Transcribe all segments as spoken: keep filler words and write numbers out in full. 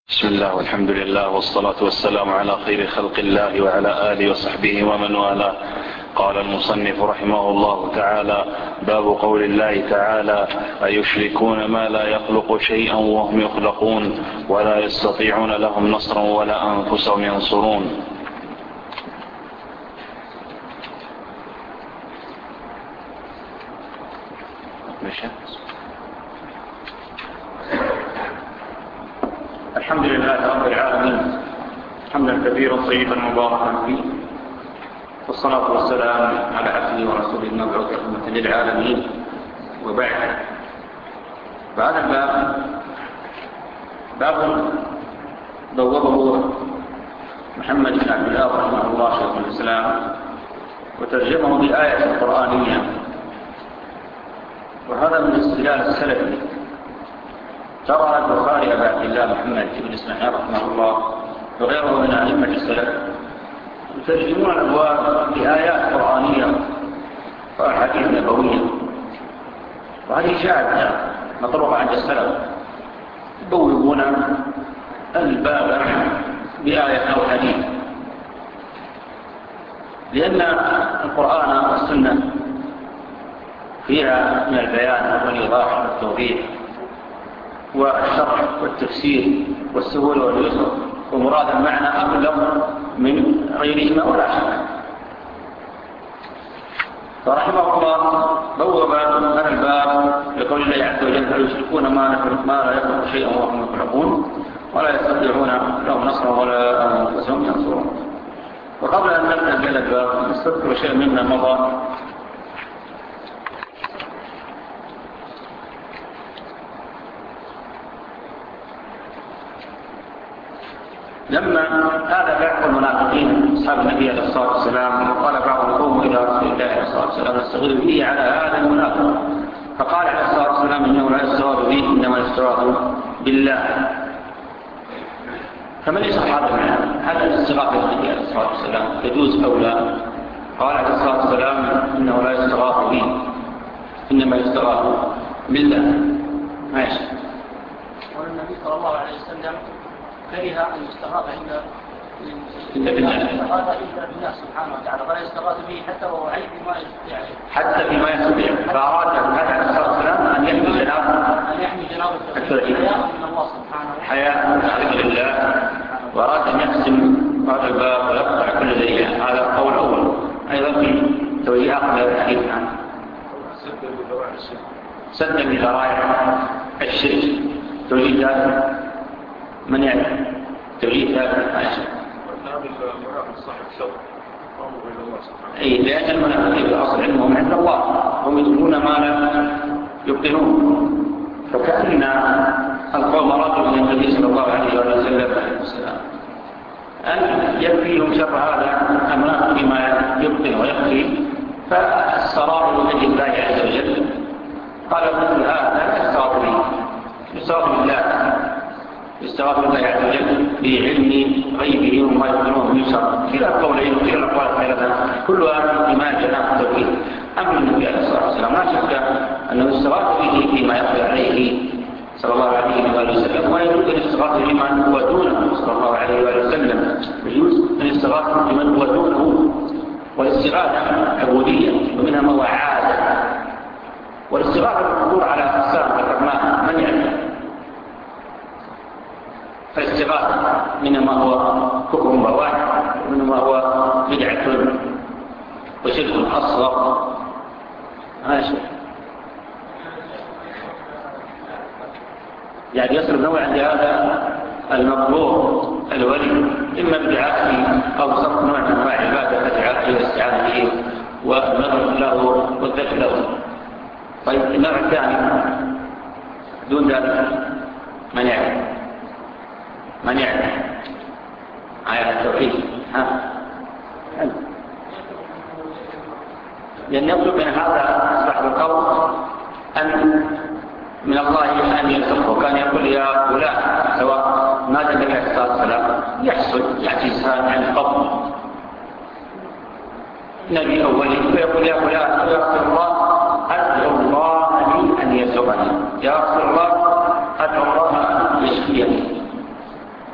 بسم الله والحمد لله والصلاة والسلام على خير خلق الله وعلى آله وصحبه ومن والاه. قال المصنف رحمه الله تعالى: باب قول الله تعالى: أيشركون ما لا يخلق شيئا وهم يخلقون ولا يستطيعون لهم نصرا ولا أنفسهم ينصرون. الحمد لله رب العالمين حمدا كثيرا طيبا مباركا فيه، والصلاة والسلام على عبده ورسوله المبعوث رحمة للعالمين. وبعد، فهذا الباب باب بوابه محمد بن عبد الله رحمه الله شيخ الإسلام، وترجمه بآية قرآنية، وهذا من استدلال السلف. ترى البخاري أبا عبد الله محمد بن إسماعيل رحمه الله وغيره من أئمة السلف يترجمون الأبواب بآيات قرآنية وأحاديث نبوية، وهذه شاهدة مطروحة عند السلف، يبوبون الباب بآية أو حديث، لأن القرآن والسنة فيها من البيان والإيضاح والتوضيح والشرح والتفسير والسهولة واليسر، ومراد المعنى أبلغ من غيرهما ولا شك. فرحمه الله بوب هذا الباب لقول الله عز وجل: يشركون ما لا يخلق شيئا وهم يخلقون ولا يستطيعون لهم نصرا ولا أنفسهم ينصرون. وقبل أن نبدأ بهذا الباب نستذكر شيء مما مضى. لما هذا بعض المنافقين أصحاب النبي عليه الصلاة والسلام، وقال بعضهم: قوموا إلى رسول الله عليه الصلاة والسلام نستغيث به على هذا المنافق، فقال عليه الصلاة والسلام: إنه لا يستغاث به إنما يستغاث بالله. فمن يشرح هذا المعنى؟ هل الاستغاثة بالنبي عليه الصلاة والسلام تجوز أو لا؟ قال عليه الصلاة والسلام: إنه لا يستغاث به إنما يستغاث بالله. ماشي. والنبي صلى الله عليه وسلم كره أن يستغاث إلا بالله، يستغاث إلا بالله سبحانه وتعالى، فلا يستغاث به حتى وهو عيب بما يستطيع، حتى بما يستطيع. فأراد النبي عليه الصلاة والسلام أن يحمي جنابه أن يحمي جنابه التوحيد حياء من الله سبحانه وتعالى، حياء من ذكر الله، وأراد أن يقسم هذا الباب ويقطع كل ذريعة. هذا قول أول. أيضا في توجيه آخر لهذا الحديث عنه: سد بذرائع الشرك. توجيه ذلك من يعرف؟ توجيه ذلك عائشة. أي لأن المنافقين بأصل علمهم عند الله، هم يدرون ما لا يبطنون. فكأن القوم رجل من النبي صلى الله عليه وسلم أن يكفيهم شر هذا المنافق بما يبطن ويخفي، فالسرار بيد الله عز وجل. قال: مثل هذا لا يستغاث به، يستغاث بالله، يستغاث بالله عز وجل بعلم غيبه وما يبطنون من شر. كلا القولين وكلا الأقوال الثلاثة كلها بما جناح التوحيد. أما النبي عليه الصلاة والسلام لا شك أنه يستغاث به فيما يقضي عليه صلى الله عليه وآله وسلم، ويجوز أن يستغاث بمن هو دونه صلى الله عليه وآله وسلم، يجوز أن يستغاث بمن هو دونه. والاستغاثة عبودية، ومنها ما هو عادة. والاستغاثة بالقدور على أقسام ذكرناها، من يعرف؟ فالاستغاثة منما هو كفر بواح، ومنما هو بدعة وشرك أصغر. ماشي، يعني يصل نوع عند هذا المطلوب الولي إما بدعاء أو صرف نوع من أنواع عبادة تدعى إلى الاستعانة به والنظر له والذكر له. طيب، النوع الثاني دون ذلك من يعرف؟ من يعرف آية التوحيد؟ ها، لأن يطلب من هذا أصبح القول أن من الله أن يرزقه. كان يقول: يا فلان، سواء نادى النبي عليه الصلاة والسلام يحصل يعجز عن القول نبي أولي، فيقول: يا فلان، يا رسول الله أدعو الله لي أن يرزقني، يا رسول الله أدعو الله أن يشفيني.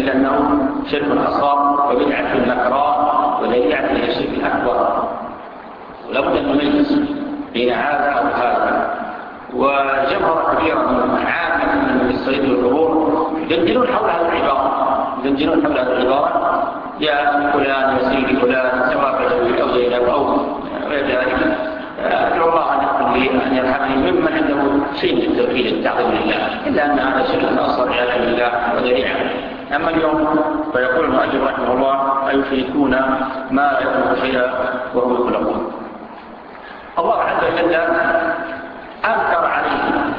إلا أنه شرك أصغر وبدعة مكراء وذريعة إلى الشرك الأكبر. ولابد أن نميز بين هذا أو هذا. وجمهرة كبيرة من عامة من الصيد والقبور يدندنون حول هذه العبارة يدندنون حول هذه العبارة يا فلان يا سيدي فلان سواء بدوي أو زينب أو غير ذلك. أدعو الله أن يقول لي أن يرحمني ممن عنده شيء من التوحيد التعظيم لله، إلا أن هذا شرك أصغر عياذا بالله وذريعة. أما اليوم فيقول المؤلف رحمه الله أيشركون ما لا يخلق شيئا وهم يخلقون. الله عز وجل أنكر عليهم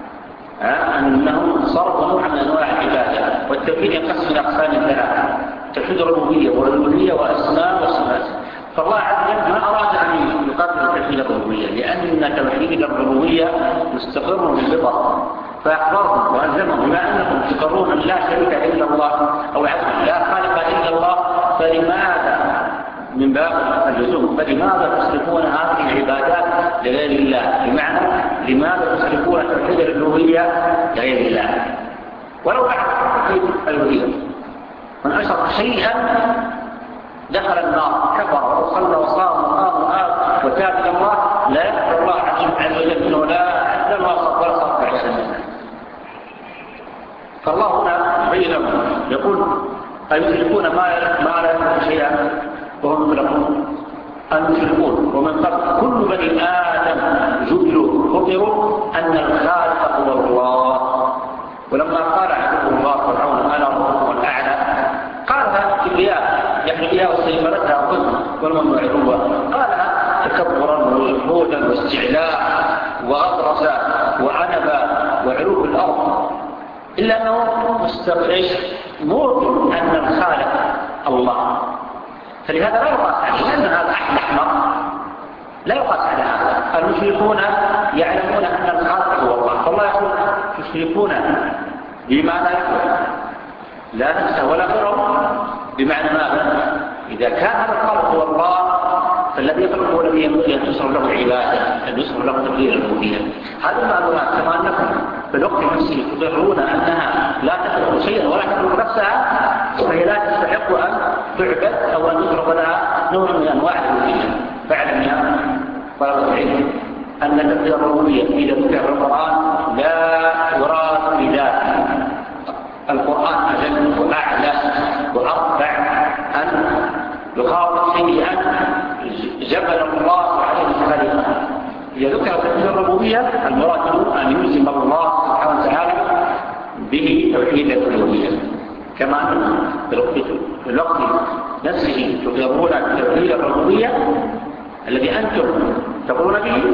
أنهم صرفوا نوعا من أنواع العبادة. والتوحيد ينقسم إلى أقسام ثلاثة: توحيد الربوبية والألوهية وأسماء وصفات. فالله عز وجل ما أراد أن يقابل توحيد الربوبية، لأن توحيد الربوبية مستقر بالفطرة، فأخبرهم وألزمهم بما أنكم تقرون أن لا شريك إلا الله أو عبد لا خالق إلا الله، فلماذا من باب اللزوم فلماذا تصرفون هذه العبادات لغير الله؟ بمعنى لماذا تصرفون توحيد الألوهية لغير الله؟ ولو بعد توحيد الألوهية من أشرك شيئا دخل النار كفر وصلى وصام وقام وآب وتاب إلى الله لا يقبل الله عز وجل منه لا عدل ولا صرف ولا صرف عياذا بالله. فالله هنا يبين لهم يقول أيشركون ما لا يخلق شيئا وهم يخلقون أن يشركون. ومن قبل كل بني آدم جبلوا خبروا أن الخالق هو الله. ولما قال عدو الله فرعون أنا ربكم الأعلى قالها كبرياء يعني بها وسيمرتها أنفسهم والممنوع هو قالها تكبرا وجحودا واستعلاء وأطرسا وعنبا وعلو الأرض، إلا أنه مستقرش موقن أن الخالق الله. فلهذا لا يقاس عليه، لأن هذا أحد أحمر لا يقاس على هذا. المشركون يعلمون أن الخالق هو الله، فالله يقول يشركون بما لا يقول لا نفسه ولا غيره. بمعنى ماذا؟ إذا كان هذا الخالق هو الله فالذي يخلق هو الذي ينبغي أن تصر له العبادة، أن يصر له تقدير الربوبية. هذه المعلومات كما أنكم في الوقت نفسه تقررون أنها لا تخلق شيئا ولا تخلق نفسها، فهي لا تستحق أن تعبد أو أن يصرف لها نوع من أنواع الربوبية. فاعلم يا طلبة العلم أن تقدير الربوبية إذا ذكر في القرآن لا يراد بذاته. القرآن أجل وأعلى وأرفع أن يخاطب شيئا جبل الله عليه الخليقة. إذا ذكر توحيد الربوبية المراد أن يلزم الله سبحانه وتعالى به توحيد الألوهية، كما أن في الوقت نفسه تقرون توحيد الربوبية الذي أنتم تقولون به.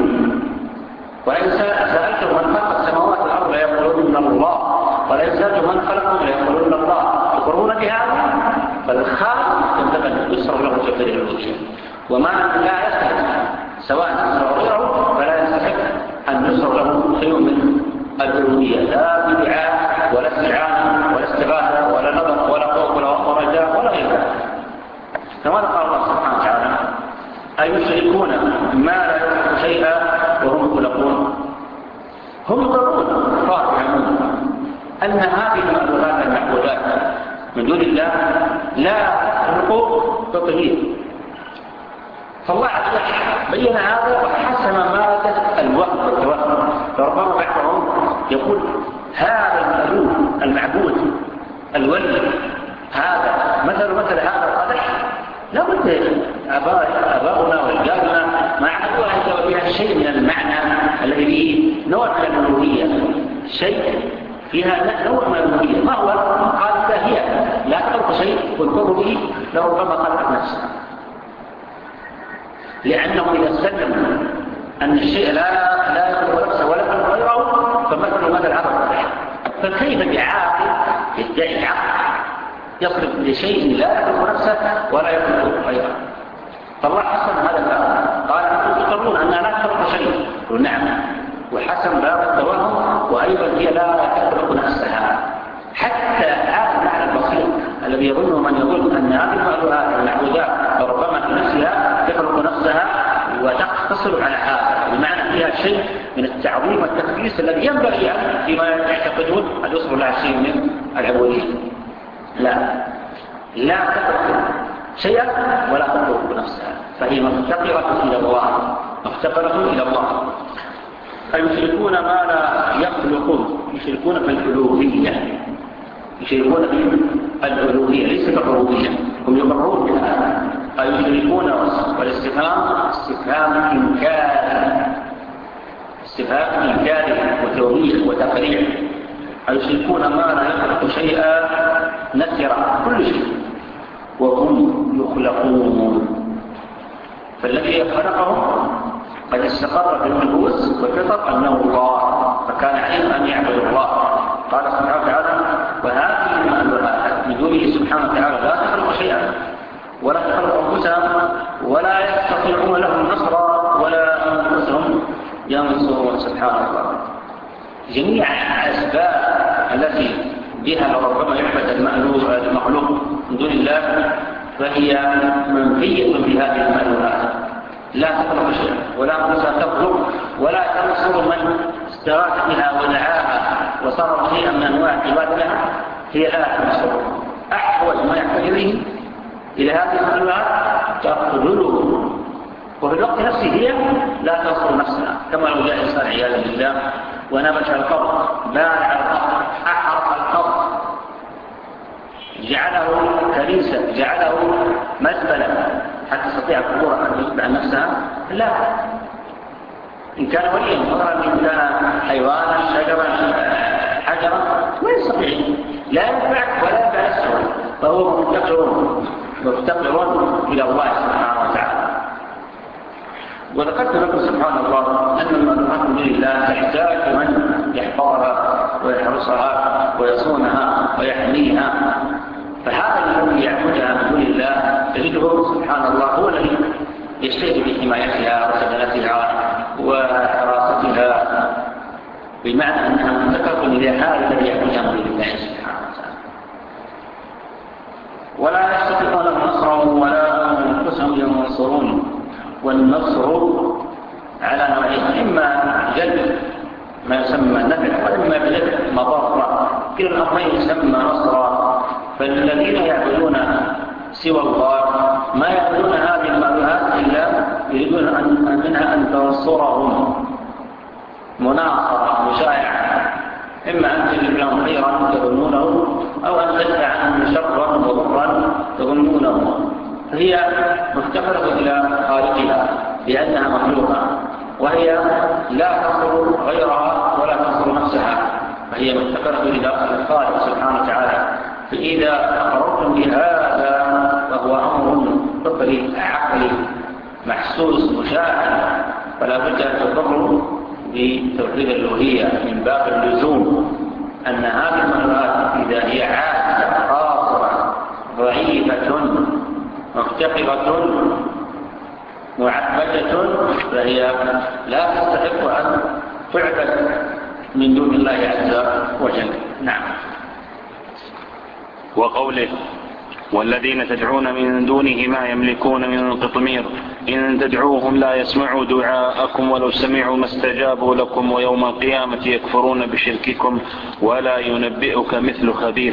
وإن سألتم من خلق السماوات والأرض ليقولون الله، ولئن سألتم من خلقهم ليقولون الله. تقرون بهذا فالخالق ينبغي أن يسر له توحيد الألوهية، وما لا يستحق سواء يسر غيره فلا يستحق أن يسر له شيء من الألوهية، لا بدعاء ولا استعانة ولا استغاثة ولا نظر ولا خوف ولا رجاء ولا غير ذلك. كما قال الله سبحانه وتعالى أيشركون ما لا يخلق شيئا وهم يخلقون. هم يقرون الله يعلمون أن هذه المألوهات المعبودات من دون الله لا تخلق تطهير. فالله عز وجل بين هذا وحسم مادة الوهم والتوهم. فربما بعضهم يقول هذا المألوه المعبود الولي هذا مثل مثل هذا القدح لا بد أباؤنا وأجدادنا ما عملوها إلا وفيها شيء من المعنى الذي فيه نوع من الألوهية، شيء فيها نوع من الألوهية. ما هو؟ قال هي لا تخلق شيء والقر به لربما خلقت نفسها، لأنه إذا استلم أن الشيء لا لا يخلق نفسه ولا يخلق غيره فمثل مثل هذا القدح. فكيف بعاقل يدعي العقل يصرف لشيء لا يخلق نفسه ولا يخلق غيره؟ فالله حسن هذا الباب قال أنتم تقرون أنها لا تخلق شيء، نعم، وحسن باب التوهم وأيضا هي لا تخلق نفسها. حتى هذا المعنى البسيط الذي يظن من يظن أن هذه المألوهات المعبودات ربما في نفسها تخلق نفسها وتقتصر على هذا، بمعنى فيها شيء من التعظيم والتقديس الذي ينبغي فيما يعتقدون أن يصبر لها شيء من العبودية. لا لا تترك شيئا ولا تترك نفسها، فهي مفتقرة إلى الله، مفتقرة إلى الله. المشركون ما لا يخلقون، يشركون في الألوهية، يشركون في الألوهية ليس في الربوبية، هم يقرون بها. يشركون، والاستفهام استفهام إنكار، استفهام إنكار وتوبيخ وتقريع. يشركون ما لا يخلق شيئا نكرة كل شيء وهم يخلقون، فالذي خلقهم قد استقر في النفوس والفطر أنه الله، فكان عليهم أن يعبدوا الله. قال سبحانه وتعالى: وهذه من دونه سبحانه وتعالى لا تخلق شيئا ولا تخلق أنفسهم ولا يستطيعون لهم نصرا ولا أنفسهم ينصرون. سبحان الله. جميع الأسباب التي بها ربما يعبد المخلوق من دون الله فهي منفية بهذه المألوهات، لا تخلق شيئا ولا أنفسها تخلق ولا تنصر من استغاث بها ودعاها وصار شيئا من أنواع عبادتها، هي لا تنصر. أحوج ما يحتاج إليه إلى هذه المألوهات تخذله، وفي الوقت نفسه هي لا تنصر نفسها، كما لو جاء إنسان عياذا بالله ونبش القبر، بارع القبر، أحرق القبر، جعله كنيسة، جعله مزبلة حتى تستطيع القبور أن يتبع نفسها، لا. إن كان وليا مثلا، إن كان حيوانا شجرا حجرا لا يستطيع، لا ينفعك ولا ينفع نفسه، فهو مفتقر مفتقر إلى الله سبحانه وتعالى. وذكرت لكم سبحان الله أن المألوهات من دون الله تحتاج من يحفظها ويحرسها ويصونها ويحميها، فهذا الذي يعبدها من دون الله تجده سبحان الله هو الذي يجتهد بحمايتها وسدنتها وحراستها، بمعنى أنها مفتقرة إلى هذا الذي يعبدها من دون الله سبحانه وتعالى، ولا يستطيعون لهم نصرا ولا أنفسهم ينصرون. والنصر على نوعين: إما جلب ما يسمى نفع، وإما بجلب مضرة، كلا الأمرين يسمى نصرا. فالذين يعبدون سوى الله ما يعبدون هذه المألوهات إلا يريدون أن منها أن تنصرهم مناصرة مشاعة، إما أن تجلب لهم خيرا تظنونه أو أن تدفع عنهم شرا وضرا تظنونه، فهي مفتقرة إلى خالقها لأنها مخلوقة، وهي لا تنصر غيرها ولا تنصر نفسها، فهي مفتقرة إلى الخالق سبحانه وتعالى. فإذا أقررتم بهذا وهو أمر فطري عقلي محسوس مشاعر، فلا بد أن تقروا بتوحيد الألوهية من باب اللزوم، أن هذه المألوهات إذا هي عاجزة قاصرة ضعيفة مفتقرة معبدة فهي لا تستحق أن تعبد من دون الله عز وجل. نعم. وقوله: والذين تدعون من دونه ما يملكون من قطمير إن تدعوهم لا يسمعوا دعاءكم ولو سمعوا ما استجابوا لكم ويوم القيامة يكفرون بشرككم ولا ينبئك مثل خبير.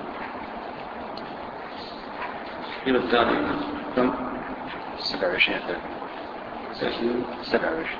سبع وعشرين سبع وعشرين.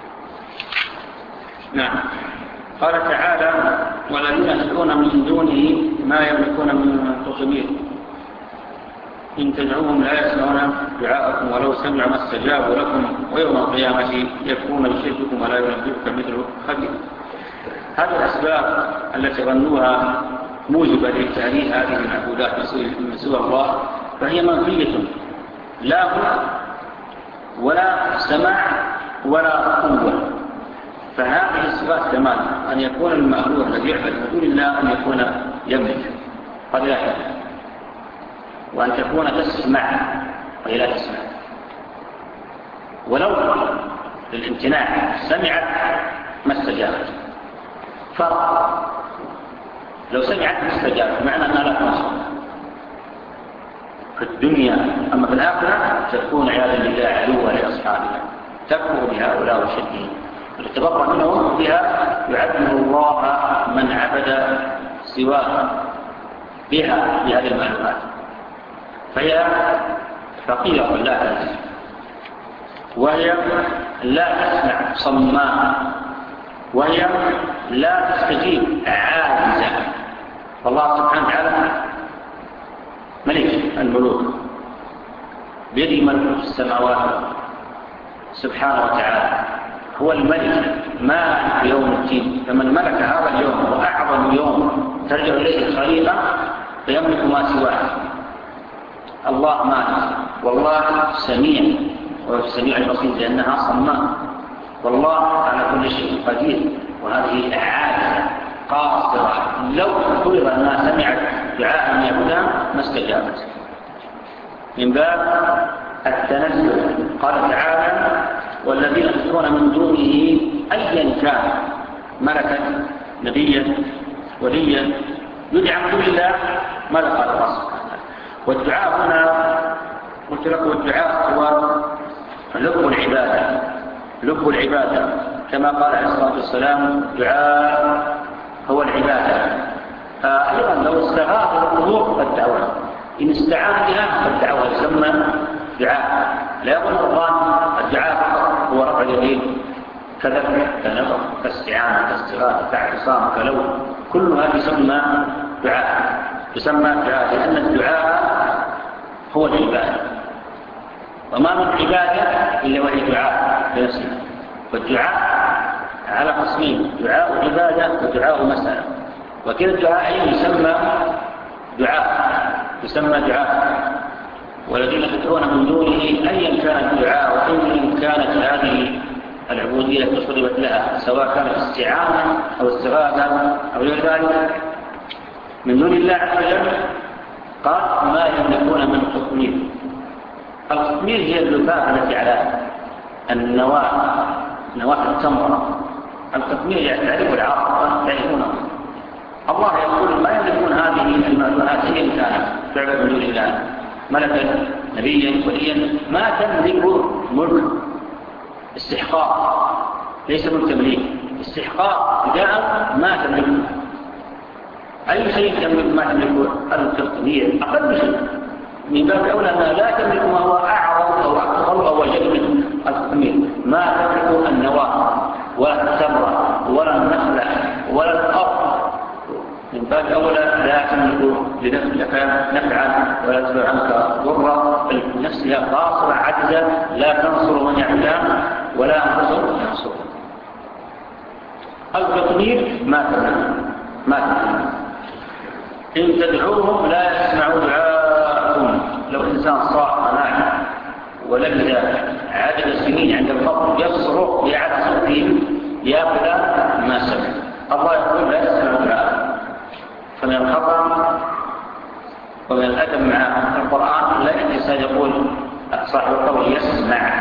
نعم. قال تعالى: والذين تدعون من دونه ما يملكون من قطمير إن تدعوهم لا يسمعون دعاءكم ولو سمعوا ما استجابوا لكم ويوم القيامة يكفرون بشرككم ولا ينبئك مثل خبير. هذه الأسباب التي ظنوها موجبة لتعليل هذه المعبودات من سوى الله فهي منفية، لا هو ولا سماع ولا قوة. فهذه الصفات كمان أن يكون المألوه الذي يعبد من دون الله أن يكون يملك قد لا يملك، وأن تكون تسمع وهي لا تسمع، ولو للامتناع سمعت ما استجابت. فرق لو سمعت ما استجابت معنى أنها لا تنصر في الدنيا، أما في الآخرة تكون عياذا بالله عدوة لأصحابها، تكفر بهؤلاء وشركهم وتتبرأ منهم بها، يعذب الله من عبد سواه بها بهذه المعلومات، فهي فقيرة لا تنسى، وهي لا تسمع صماء، وهي لا تستجيب عاجزة. فالله سبحانه وتعالى ملك الملوك بيده ملك السماوات سبحانه وتعالى، هو الملك مالك يوم الدين. فمن ملك هذا اليوم وأعظم يوم ترجع إليه الخليقة فيملك ما سواه. الله مالك، والله سميع، والسميع البصير لأنها صماء، والله على كل شيء قدير. وهذه عاجزة قاصرة، لو فرض أنها سمعت دعاء من يهودا ما استجابت. من باب التنزل قال تعالى: والذين يدعون من دونه أيا كان، ملكا نبيا وليا، يدعى من دون الله ماذا قال الله سبحانه؟ والدعاء هنا قلت لكم الدعاء هو لب العبادة، لب العبادة كما قال عليه الصلاة والسلام: الدعاء هو العبادة. أيضا لو استغاث بالقبور فالدعوة، إن استعان بها فالدعوة يسمى دعاء. لا يظن الظان الدعاء فقط هو رفع اليدين كذبح كنظر كاستعانة كاستغاثة كاعتصام كلو، كلها تسمى دعاء، تسمى دعاء لأن الدعاء هو العبادة، وما من عبادة إلا وهي دعاء بنفسها. والدعاء على قسمين: دعاء عبادة ودعاء مسألة، وكلا الدعاء يسمى دعاء يسمى دعاء. والذين يدعون من دونه أيا كان الدعاء وإن كانت هذه العبودية تصرفت لها، سواء كانت استعانة أو استغاثة أو غير ذلك من دون الله عز وجل، قال: ما يملكون من قطمير. القطمير هي اللفافة التي على النواة، نواة التمرة. القطمير يعني تعرف العرب تعرفونه. الله يقول: ما يملكون هذه المألوهات أيا كانت تعبد من دون الله، ملكا نبيا وليا، ما تملك ملك استحقاق، ليس ملك تمليك، استحقاق جاء ما تملك. أي شيء تملك ما تملك القطمير أقل شيء، من باب أولى أنها لا تملك ما هو أعظم أو أكثر أو أجل من القطمير. ما تملك النواة ولا التمرة ولا النخلة ولا الأرض، من باب أولى لا تملك لنفسك نفعا ولا تدفع عنك ضرا، بل نفسها قاصرة عجزة لا تنصر من يعلم ولا تنصر من ينصر. القطمير ما تملك ما تملك إن تدعوهم لا يسمعوا دعاءكم. لو إنسان صاح ناعم ولبث عدد السنين عند القبر يصرخ بأعلى صوته يا فلان ما سمع، الله يقول: لا يسمع دعاء. فمن الخطأ ومن الأدب مع القرآن لا الإنسان يقول صاحب القول يسمع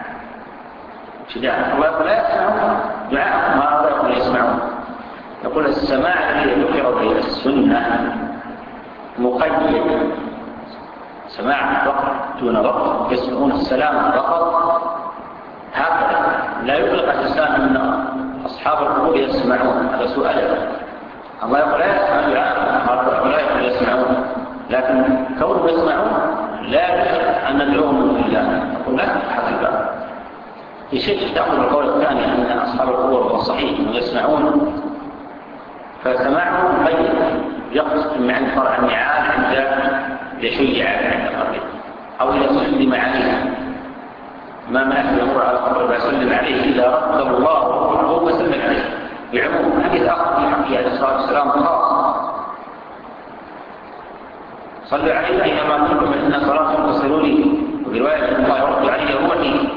شجاع، الله يقول: لا يسمعون دعاءكم، هذا يقول يسمعون. يقول: السماع الذي ذكر به السنة مقيد، سماع فقط دون وقت، يسمعون السلام فقط، هكذا لا يطلق الإنسان أن أصحاب القبور يسمعون، هذا سؤال. الله يقول: لا يسمعون دعاءكم، لا يقول يسمعون، لكن كونهم يسمعون لا يجب أن ندعوهم من الله. يقول: لا حقيقة في شيء تأخذ القول الثاني أن أصحاب القبور هو صحيح أنهم يسمعون، فسماعهم مقيد يقصد عند فرع النعال عند يشيع عند قبره، أو إذا سلم عليه ما منعه يمر على قبره فيسلم عليه إذا رد الله روحه وسلم عليه بعموم. حديث آخر في حقه عليه الصلاة والسلام خاص: صلوا عليه أينما كنتم إن صلاتكم تصلوني، وفي رواية الله يرد علي روحي.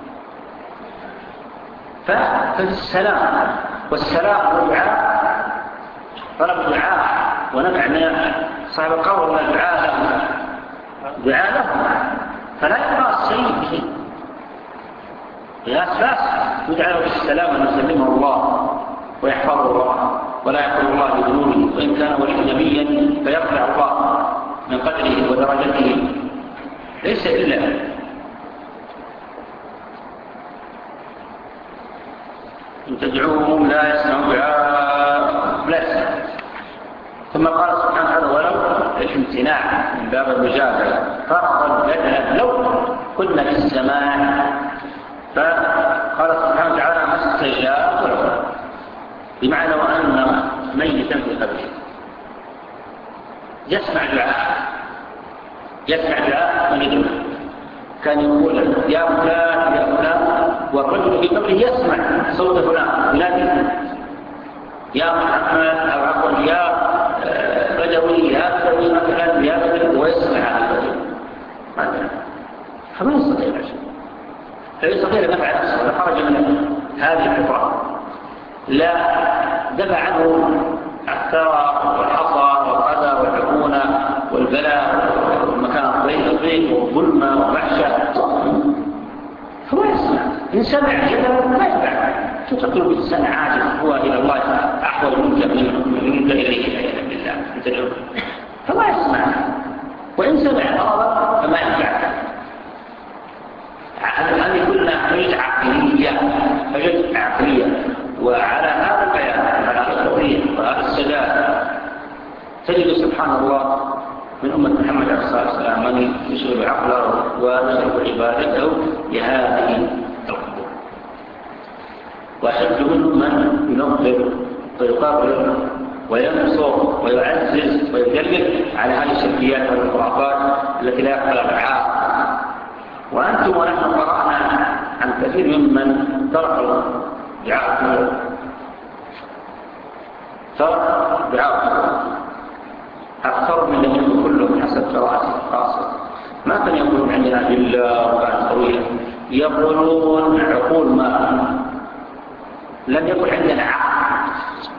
فالسلام والسلام والدعاء طلب دعاء ونفع من صاحب القول من الدعاء له دعاء له، فلا يقاس شيء به قياس فاسد. يدعى له بالسلام أن يسلمه الله ويحفظه الله ولا يقول الله بذنوبه، وإن كان ولي نبيا فيرفع الله من قدره ودرجته، ليس إلا إن تدعوهم لا يسمعوا دعاء لا يسمع. ثم قال سبحانه: ولو الامتناع من باب المجادلة فرضا لنا لو كنا في السماء. فقال سبحانه وتعالى ما استجاب له، بمعنى أن ميتا في قبره يسمع دعاء يسمع دعاء من يدعو، كان يقول يا فلان يا فلان، والرجل في قبره يسمع صوت فلان ينادي يا محمد أو عفوا يا بدوي يا بدوي مثلا يا بدوي، ويسمع هذا الرجل مثلا، فما يستطيع شيء، لا يستطيع أن يفعل نفسه ولا خرج من هذه الحفرة، لا دفع عنه الثرى والحصى والأذى والعفونة والبلاء والمكان الضيق والظلمة والوحشة، فما يسمع. إن سمع جدلا ما يفعل. شو تطلب الإنسان عاجز هو إلى الله أحوال منك منك إليه بالله تدعو، فما يسمع. وإن سمع غضب فما يفعل. هذه كلها حجج عقلية حجج عقلية. وعلى هذا البيان على هذا التوضيح وهذا السداد تجد سبحان الله من أمة محمد عليه الصلاة والسلام من يشغل عقله ويشغل عبادته لهذه القبور، وأشد منهم من ينظر ويقرر وينصر ويعزز ويدلل على هذه الشركيات والخرافات التي لا يقبل العاقل. وأنتم ونحن قرأنا عن كثير ممن تركوا دعاء ترك دعاء أكثر من لم يكن كلهم حسب قراءة قاصر. ما كان يقولون عندنا بالله وكان طويلا، يقولون عقول ما لم يكن عندنا عقل.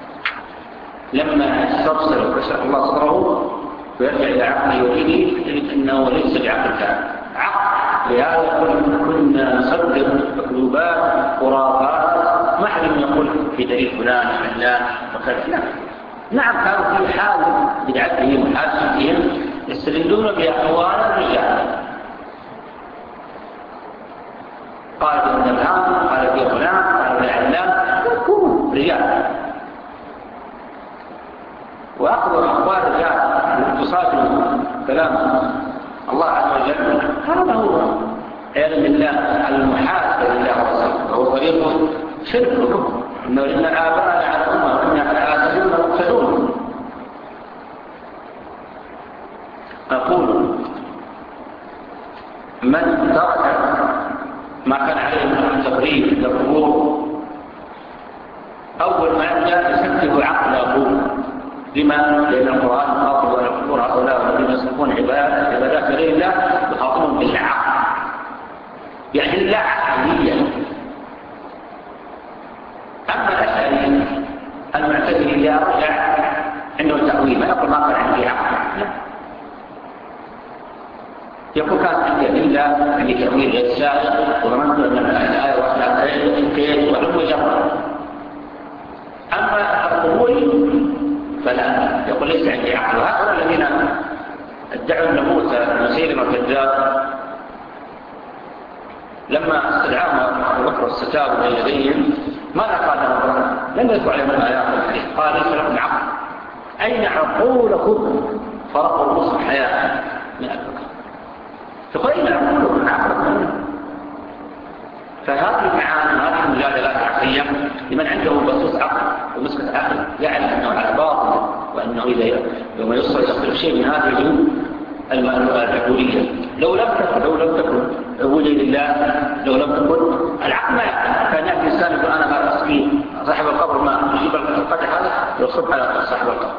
لما استبصر وكشف الله صدره ويرجع إلى عقله ودينه تجد أنه ليس بعقل كامل عقل. لهذا كنا نصدق مكذوبات خرافات ما حد يقول في دليل فلان وفلان وكذا. نعم كانوا في حال بدعتهم وحاسدهم يستدلون بأقوال الرجال، قال ابن الآن قال في فلان قال ابن علان، يكون رجال وأخذوا أقوال الرجال واتصال كلام الله عز وجل. هذا هو علم الله المحاسب لله ورسوله، وهو طريق شرك وكفر. إن آباءنا على أمة وإن على آثارنا مقتدون. أقول من ترك ما كان عليه من التقريب للقبور أول ما يبدأ يسكت عقله. لما؟ لأن القرآن خاطب على القبور هؤلاء الذين يصرفون عبادات غير الله يخاطبهم بالعقل، يعني لا عقلية. أما الأشعري المعتزلي إذا رجع عنده تأويل ما يقول ما كان عندي عقل، يقول كان عندي أدلة عندي تأويل غير سائغ وظننت أن الآية واحدة كيف ولم يجرب. أما القبول فلا، يقول ليس عندي عقل. هؤلاء الذين ادعوا النبوة مسيلمة الكذاب لما استدعاهم أبو بكر الستار بين يديهم ماذا قال لهم؟ لم يذكر عليهم الآيات والحديث، قال ليس لكم عقل. أين عقولكم؟ فرقوا رؤوس الحياة من الفكر. تقول أين عقولكم؟ عقلكم. فهذه المعاني وهذه المجادلات العقلية لمن عنده بسيط عقل ومسكة عقل يعلم أنه على باطل، وأنه إذا يوم يصل يصل شيء من هذه العبودية. لو لم تكن لو لم تكن عبودية لله، لو لم تكن العقل ما يعقل. كان يأتي الإنسان يقول أنا ما أسقي صاحب القبر ما يجيب القدح هذا يصب على صاحب القبر.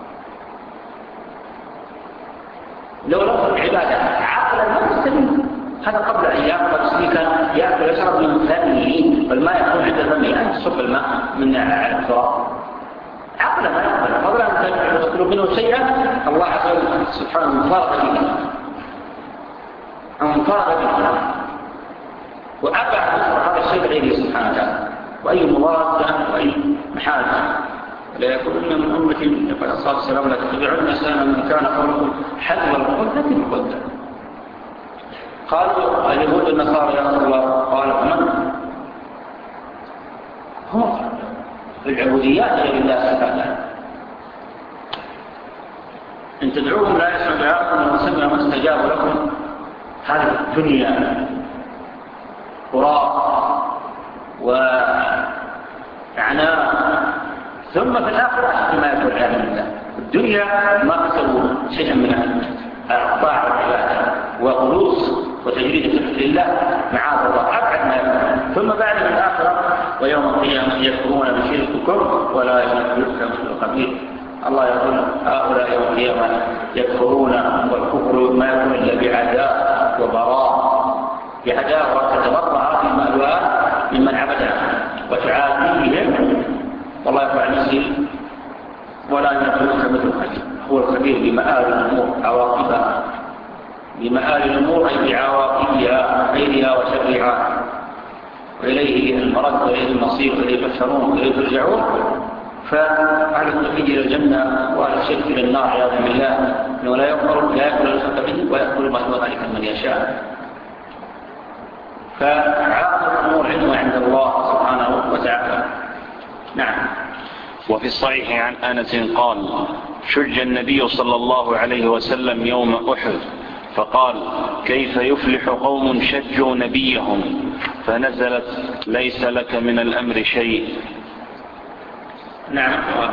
لو لم تكن عبادة عقلا ما تستمر. هذا قبل أيام قد سميك يأكل يشرب من فمه، والماء يكون عند فمه أن تصب الماء من على التراب. عقلا ما يقبل، فضلا أن تطلب منه شيئا الله عز وجل سبحانه انفرد به انفرد به وأبى أن يصبح هذا الشيء غيره سبحانه وتعالى. وأي مضادة وأي محال لا يكونن من أمة قال الصلاة والسلام لا تتبعون سنة من كان قبلكم حذو القدة بالقدة. قالوا اليهود والنصارى يا رسول الله، قال من هم العبوديات غير الله سبحانه. إن تدعوهم لا يسمع دعاءكم وإن سمعوا ما استجابوا لكم. هذه الدنيا قراء وعناء، ثم في الآخرة ما يكون عالم الله. الدنيا ما كسبوا شيئا من الطاعة والعبادة وخلوص وتجريد الفكر لله معاذ الله أبعد ما يكون. ثم بعد الآخرة ويوم القيامة يكفرون بشرككم ولا ينبئك مثل خبير. الله يقول هؤلاء يوم القيامة يكفرون، والكفر ما يكون إلا بعداء وبراء، بعداء وتتبرأ هذه المألوات ممن عبدها وتعاديهم، والله يفعل نفسه ولا ينبئك مثل خبير. هو الخبير بمآل الأمور عواقبها، بمآل الأمور أي بعواقبها خيرها وشرها، وإليه المرد وإليه المصير وإليه تحشرون وإليه ترجعون. فأهل التوحيد إلى الجنة وأهل الشرك إلى النار عياذا بالله، أنه لا يغفر لا يأكل الخلق به ويأكل ما هو ذلك من يشاء. فعاقبة الأمور علمها عند الله سبحانه وتعالى. نعم. وفي الصحيح عن أنس قال: شج النبي صلى الله عليه وسلم يوم أحد فقال: كيف يفلح قوم شجوا نبيهم؟ فنزلت: ليس لك من الأمر شيء. نعم.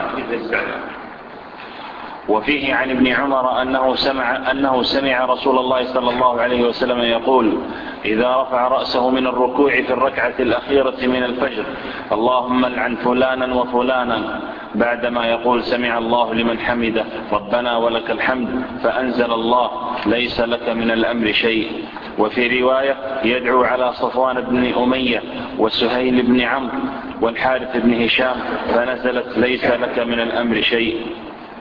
وفيه عن ابن عمر أنه سمع, أنه سمع رسول الله صلى الله عليه وسلم يقول: إذا رفع رأسه من الركوع في الركعة الأخيرة من الفجر: اللهم لعن فلانا وفلانا، بعدما يقول: سمع الله لمن حمده ربنا ولك الحمد، فأنزل الله: ليس لك من الأمر شيء. وفي رواية: يدعو على صفوان بن أمية وسهيل بن عمرو والحارث بن هشام، فنزلت: ليس لك من الأمر شيء.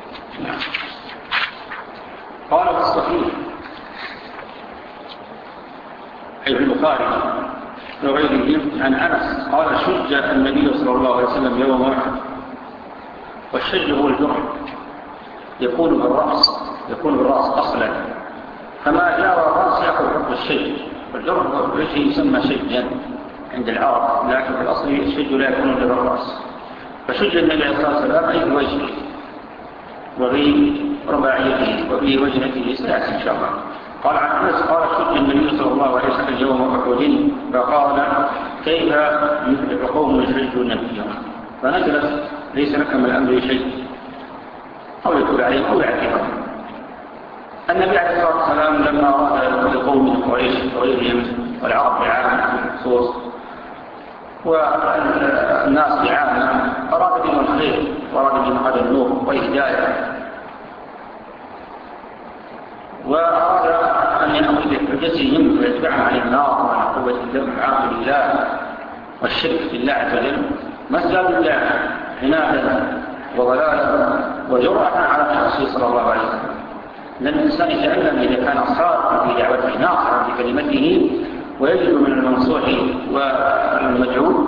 قال في الصحيح أي في البخاري وغيره عن أنس قال: شج النبي صلى الله عليه وسلم يوم أحد. والشج هو الجرح، يكون بالرأس يكون بالرأس أصلا، فما جار الرأس يأخذ حكم الشج، والجرح الوجه يسمى شجا عند العرب، لكن في الأصل الشج لا يكون إلا بالرأس. فشج النبي صلى الله عليه وسلم أي الوجه وفي رباعيته وفي وجهته سيأتي إن شاء الله. قال عن أنس قال: شج النبي صلى الله عليه وسلم يوم أحد فقال: كيف يفلح قوم شجوا نبيهم؟ فنزلت: ليس لك من الأمر شيء، أو يقول عليه أو يعتبر. النبي عليه الصلاة والسلام لما أراد لقوم من قريش وغيرهم والعرب بعامة خصوص والناس بعامة أراد بهم الخير وأراد بهم هذا النور والهداية، وأراد أن يأخذ بحجتهم ويتبعهم عن النار وعن قوة العاقل بالله والشرك بالله عز وجل، ما ازدادوا إلا عنادا وضلالا وجرأة على الرسول صلى الله عليه وسلم. لأن الإنسان يتألم إذا كان صادقا في دعوته ناصرا بكلمته ويجد من المنصوح والمدعو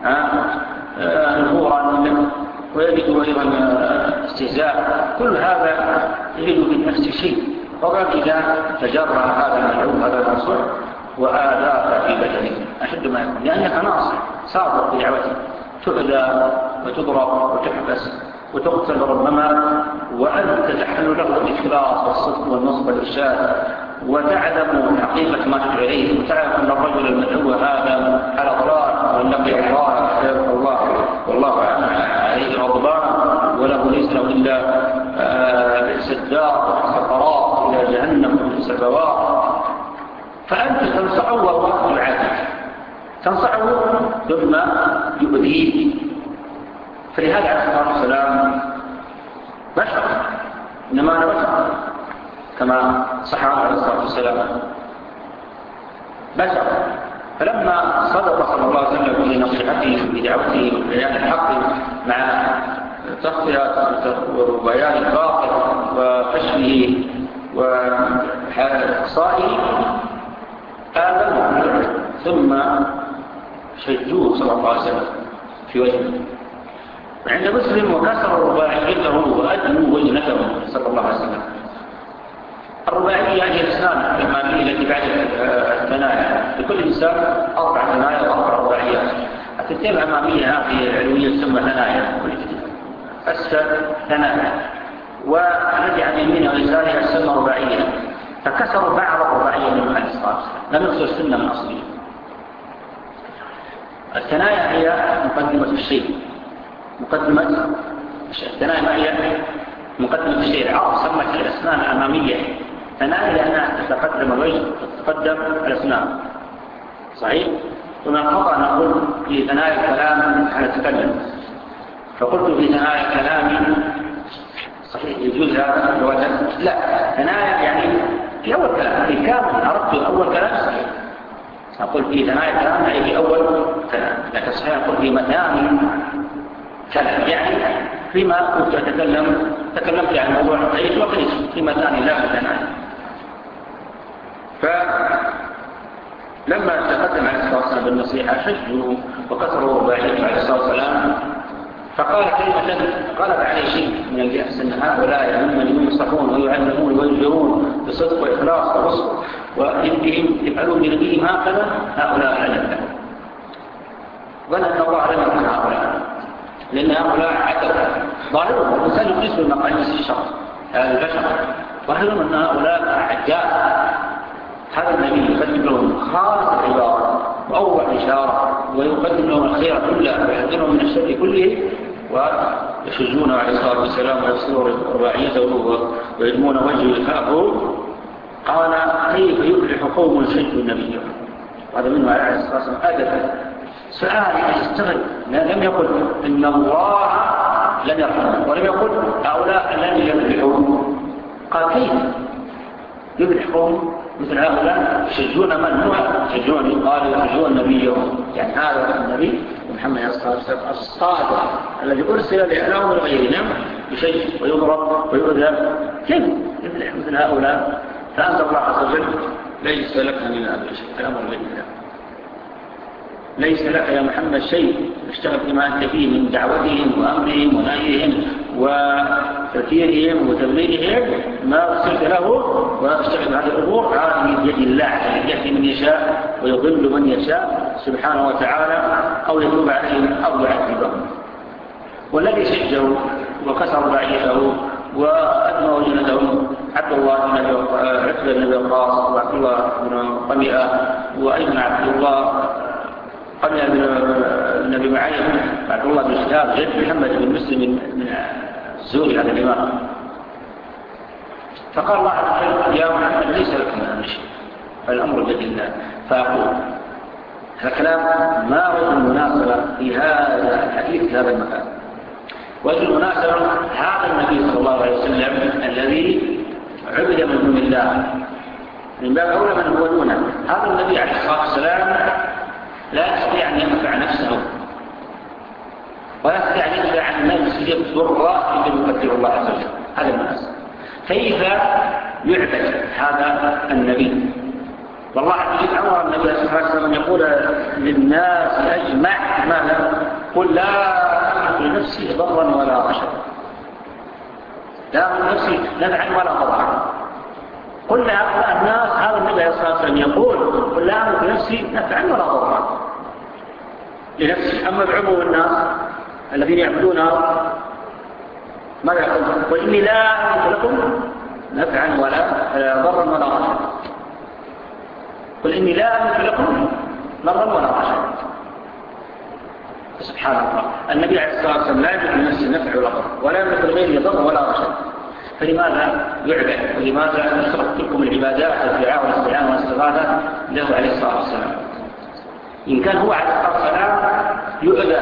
نفورا ويجد أيضا استهزاء، كل هذا يجد في نفس شيء. وقال إذا تجرى هذا المدعو هذا المنصوح وآذاك في بدنه أشد ما يكون، لأنك ناصر صادق في دعوته، تؤذى وتضرب وتحبس وتقتل ربما، وأنت تحمل له الإخلاص والصدق والنصب والإرشاد، وتعلم حقيقة ما تدعو إليه، وتعلم أن الرجل المدعو هذا على ضلال والنبي الله خير الله والله عليه غضبان، وله ليس له إلا بئس الدار وسقرات إلى جهنم وبئس البوار. فأنت تنصعه والله يعافيك، تنصعه ثم يؤذيه. فلهذا عليه الصلاة والسلام بشر، إنما أنا بشر كما صح عليه الصلاة والسلام بشر. فلما صدق صلى الله عليه وسلم في نصيحته بدعوته وبيان الحق مع تغطية وبيان الباطل وكشفه وإحصائه آذنه، ثم شجوه صلى الله عليه وسلم في وجهه. عند مسلم: وكسر رباعيته وأدنوا وجنته صلى الله عليه وسلم. الرباعية هي الأسنان الأمامية التي بعد الثنايا، لكل إنسان أربع ثنايا وأربع رباعيات. التنتين الأمامية هذه العلوية تسمى ثنايا، أسفل ثنايا، والذي عن يمينه رباعية، فكسروا بعض الرباعية من عليه الصلاة والسلام، لم يكسروا السنة من أصلها. الثنايا هي مقدمة الشيء، مقدمة الثنايا ما هي مقدمة الشيء. العرب سمت الأسنان الأمامية ثنايا لأنها تتقدم الوجه وتتقدم الأسنان، صحيح؟ ومن الخطأ نقول في ثنايا الكلام على التكلم، فقلت في ثنايا كلامي صحيح يجوز هذا الوجه؟ لا، ثنايا يعني في أول كلام، في كامل أردت أول كلام صحيح، أقول في ثنايا كلام أي في أول كلام، لكن صحيح أقول في مثاني كلام، يعني فيما كنت أتكلم تكلمت عن موضوع قيس وقيس في مثاني لا في ثنايا. فلما تقدم عليه الصلاة والسلام بالنصيحة شجوا وكسروا رباعية عليه الصلاة والسلام، فقال كلمة غلب عليه شيء من اليأس أن هؤلاء ممن ينصحون ويعلمون ويجرون بصدق وإخلاص ورسل وإنهم يفعلون بنبيهم هكذا، هؤلاء علم لهم. ظن أن الله لم يكن هؤلاء، لأن هؤلاء عتوا ظاهرهم الإنسان يقيس بالمقاييس الشر البشر، ظاهرهم أن هؤلاء عجاز. هذا النبي يقدم لهم خالص العبارة وأوضح إشارة، ويقدم لهم الخير كله ويحذرهم من الشر كله، ويشجون عليه الصلاة والسلام ويصلوا رباعيته ويدمون وجهه يخافوا. قال كيف يفلح قوم شجوا النبي؟ هذا منه عليه الصلاة والسلام أدب سؤال يستغرب، لم يقل إن الله لم يرحمه، ولم يقل هؤلاء لم يفلحوا. قال كيف يفلح قوم مثل هؤلاء يشجون من هو يشجون؟ قالوا يشجون نبيهم، يعني هذا النبي محمد صلى الله عليه وسلم الصادق الذي أرسل لإعلام غيرنا يشجع ويضرب ويؤذى، كيف يفلح مثل هؤلاء؟ فأنت الله عز وجل ليس لك من هذا الشيء، الأمر لله، ليس لك يا محمد شيء، اشتغل فيما أنت فيه من دعوتهم وأمرهم ونهيهم وتذكيرهم وتبليغهم ما أرسلت له، واشتغل هذه الأمور هذه بيد الله، يهدي من يشاء ويضل من يشاء سبحانه وتعالى، أو يتوب عليهم أو يعذبهم. والذي شجه وكسر رباعيته وأدمى وجنتهم عبد الله بن عتبة بن وقاص وعبد الله بن قمئة، وأيضا عبد الله قمئة بن أبي معيط عبد الله بن شهاب جد محمد بن مسلم من الزهري هذا الإمام. فقال الله عز وجل يا محمد ليس لك من هذا الشيء، فالأمر بيد الله. فأقول هذا كلام ما وجه المناسبة في هذا الحديث في هذا المكان؟ وجه المناسبة هذا النبي صلى الله عليه وسلم الذي عبد من دون الله من باب أولى من هو دونه، هذا النبي عليه الصلاة والسلام لا يستطيع أن ينفع نفسه ولا يستطيع أن ينفع عن نفسه ضرا إلا يقدر الله عز وجل. هذا المناسب. كيف يعبد هذا النبي؟ والله عز وجل أمر النبي صلى الله عليه وسلم يقول للناس أجمع ماذا؟ قل لا أملك لنفسي ضرا ولا رشدا، لا أملك لنفسي نفعا ولا ضرا. قل لهؤلاء الناس هذا النبي صلى الله عليه وسلم يقول قل لا أملك لنفسي نفعا ولا ضرا لنفسي. أما بعموم الناس الذين يعبدونها ماذا يقول؟ قل إني لا أملك لكم نفعا ولا ضرا ولا رشدا. قل إني لا أملك لكم ضرا ولا رشدا. سبحان الله، النبي عليه الصلاة والسلام لا يملك لنفسه نفع ولا ضر، ولا يملك لغيره ضر ولا رشد. فلماذا يعبد؟ ولماذا نشرت لكم العبادات والدعاء والاستعانة والاستغاثة له عليه الصلاة والسلام؟ إن كان هو عليه الصلاة والسلام يؤذى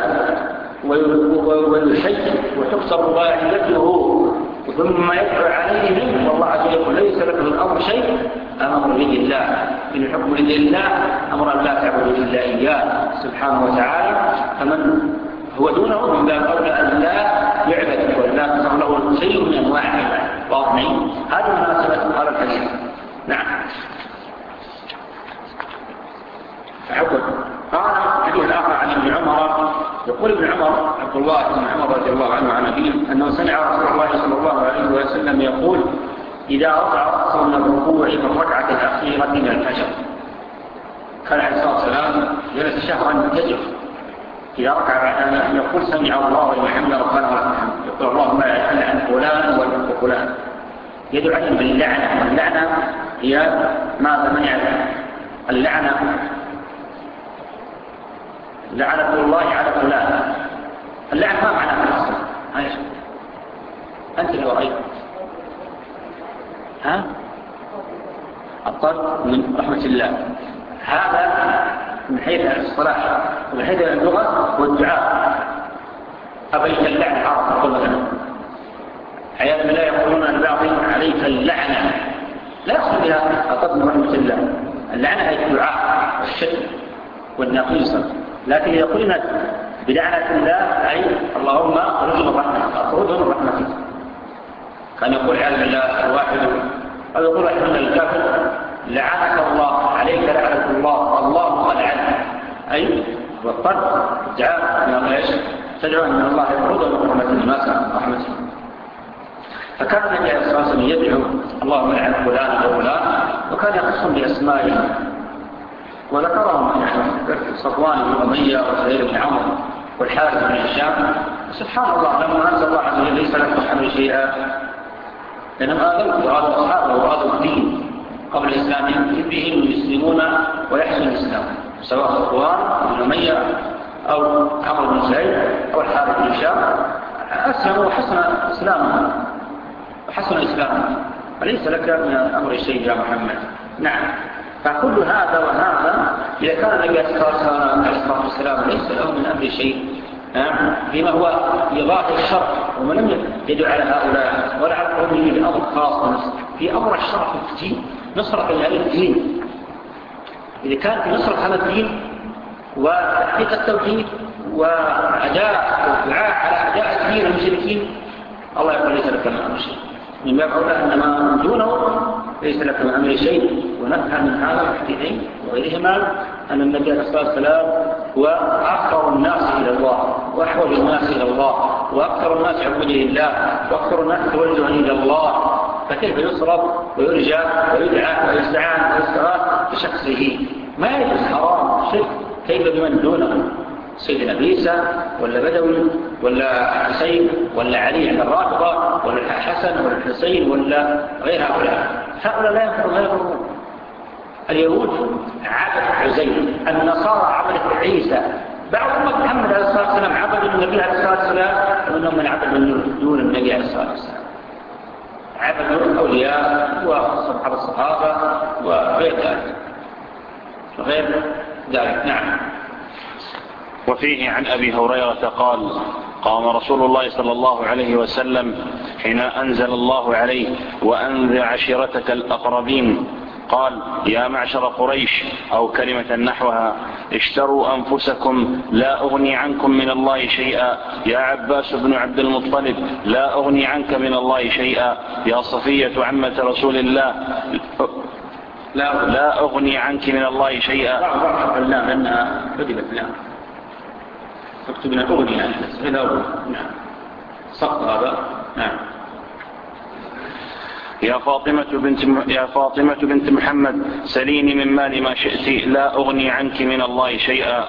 ويشجع وتكسر رباعيته ثم يدعو عليهم، والله عز وجل ليس لك من الأمر شيء، أمر بيد الله، إن الحكم بيد الله، أمر أن لا تعبدوا إلا إياه سبحانه وتعالى. فمن هو دونه من باب أولى أن لا يعبد ولا تصر له شيء من أنواع الواضعين. هذه مناسبة هذا الحديث. نعم. فحكم قال الحديث الآخر عن ابن عمر، يقول ابن عمر عبد الله بن عمر رضي الله عنه عن أبيه أنه سمع رسول الله صلى الله عليه وسلم يقول إذا رفع رأسه من الركوع في الركعة الأخيرة من الفجر. كان عليه الصلاة والسلام جلس شهرا يجر إذا ركع يقول سمع الله لمن حمده ربنا ولك الحمد، يقول اللهم اجعل عن فلان وفلان. يدعو عليهم باللعنة. واللعنة هي ماذا من يعرف؟ اللعنة لعنة الله على فلان. اللعنة ما معناها في الأصل؟ هاي أنت اللي رأيت ها الطرد من رحمة الله. هذا من حيث الاصطلاح، ومن حيث اللغة والدعاء. أبيت اللعنة عرف كل مثلا حياة لا يقولون البعض عليك اللعنة، لا يقصد بها الطرد من رحمة الله. اللعنة هي الدعاء والشتم والنقيصة، لكن يقولون بلعنة الله أي اللهم أخرجه من رحمتك، أخرجه من رحمتك. كان يقول عز الله الواحد أو يقول رحمة الكافر لعنك الله عليك لعنة الله اللهم لعنك، أي والطرد دعاء من ايش؟ تدعو أن الله يخرجه من رحمته ما كان رحمته. فكان النبي عليه الصلاة والسلام يدعو اللهم لعن فلان وفلان، وكان يخصهم بأسمائهم وذكرهم يعني صفوان بن أمية وزهير بن عمرو والحارث بن هشام. سبحان الله لما أنزل الله عز وجل ليس لك تحمل شيئا، لأنهم آذوا وآذوا أصحابه وآذوا الدين قبل الإسلام بهم يسلمون ويحسن الإسلام، سواء صفوان بن أمية أو عمرو بن زهير أو الحارث بن هشام أسلموا وحسن إسلامهم وحسن إسلامهم، وليس لك من الأمر شيء يا محمد. نعم. فكل هذا وهذا إذا كان النبي عليه الصلاة والسلام ليس له من أمر شيء فيما هو يضاهي الشرع، ومن لم يدعو على هؤلاء ولا على قومه بأمر خاص ونصر في أمر الشرع في الدين، نصرة هذا الدين. إذا كان في نصرة هذا الدين وتحقيق التوحيد وأداء والدعاء على أداء الدين المشركين، الله يقول ليس لك من أمر شيء. من باب أولى أن ما دونه ليس لك من أمر شيء. ونفهم من هذا الحديثين وغيرهما أن النبي عليه الصلاة والسلام هو أكثر الناس إلى الله وأحوج الناس إلى الله وأكثر الناس عبوده لله وأكثر الناس توجها إلى الله، فكيف يصرف ويرجى ويدعى ويستعان ويستغاث بشخصه؟ ما يجوز حرام شرك. كيف بمن دونه؟ سيدنا عيسى ولا بدوي ولا حسين ولا علي عند الرافضة ولا الحسن ولا الحسين ولا غير هؤلاء. هؤلاء لا ينفعون لا يضرون. اليهود عبدت عزير، النصارى عبدت عيسى، بعض أمة محمد عليه الصلاة والسلام عبدوا النبي عليه الصلاة والسلام، ومنهم من عبد من دون النبي عليه الصلاة والسلام. عبدوا الأولياء وصحابة الصحابة وغير ذلك وغير ذلك. نعم. وفيه عن أبي هريرة قال قام رسول الله صلى الله عليه وسلم حين أنزل الله عليه وأنذر عشيرتك الأقربين قال يا معشر قريش أو كلمة نحوها اشتروا أنفسكم لا أغني عنكم من الله شيئا، يا عباس بن عبد المطلب لا أغني عنك من الله شيئا، يا صفية عمة رسول الله لا, لا أغني عنك من الله شيئا. لا لا لأنها كذبت لا اكتبنا أغني عنك إلى أغني. نعم صدق هذا. نعم. يا فاطمة بنت يا فاطمة بنت محمد سليني من مال ما شئت لا أغني عنك من الله شيئا.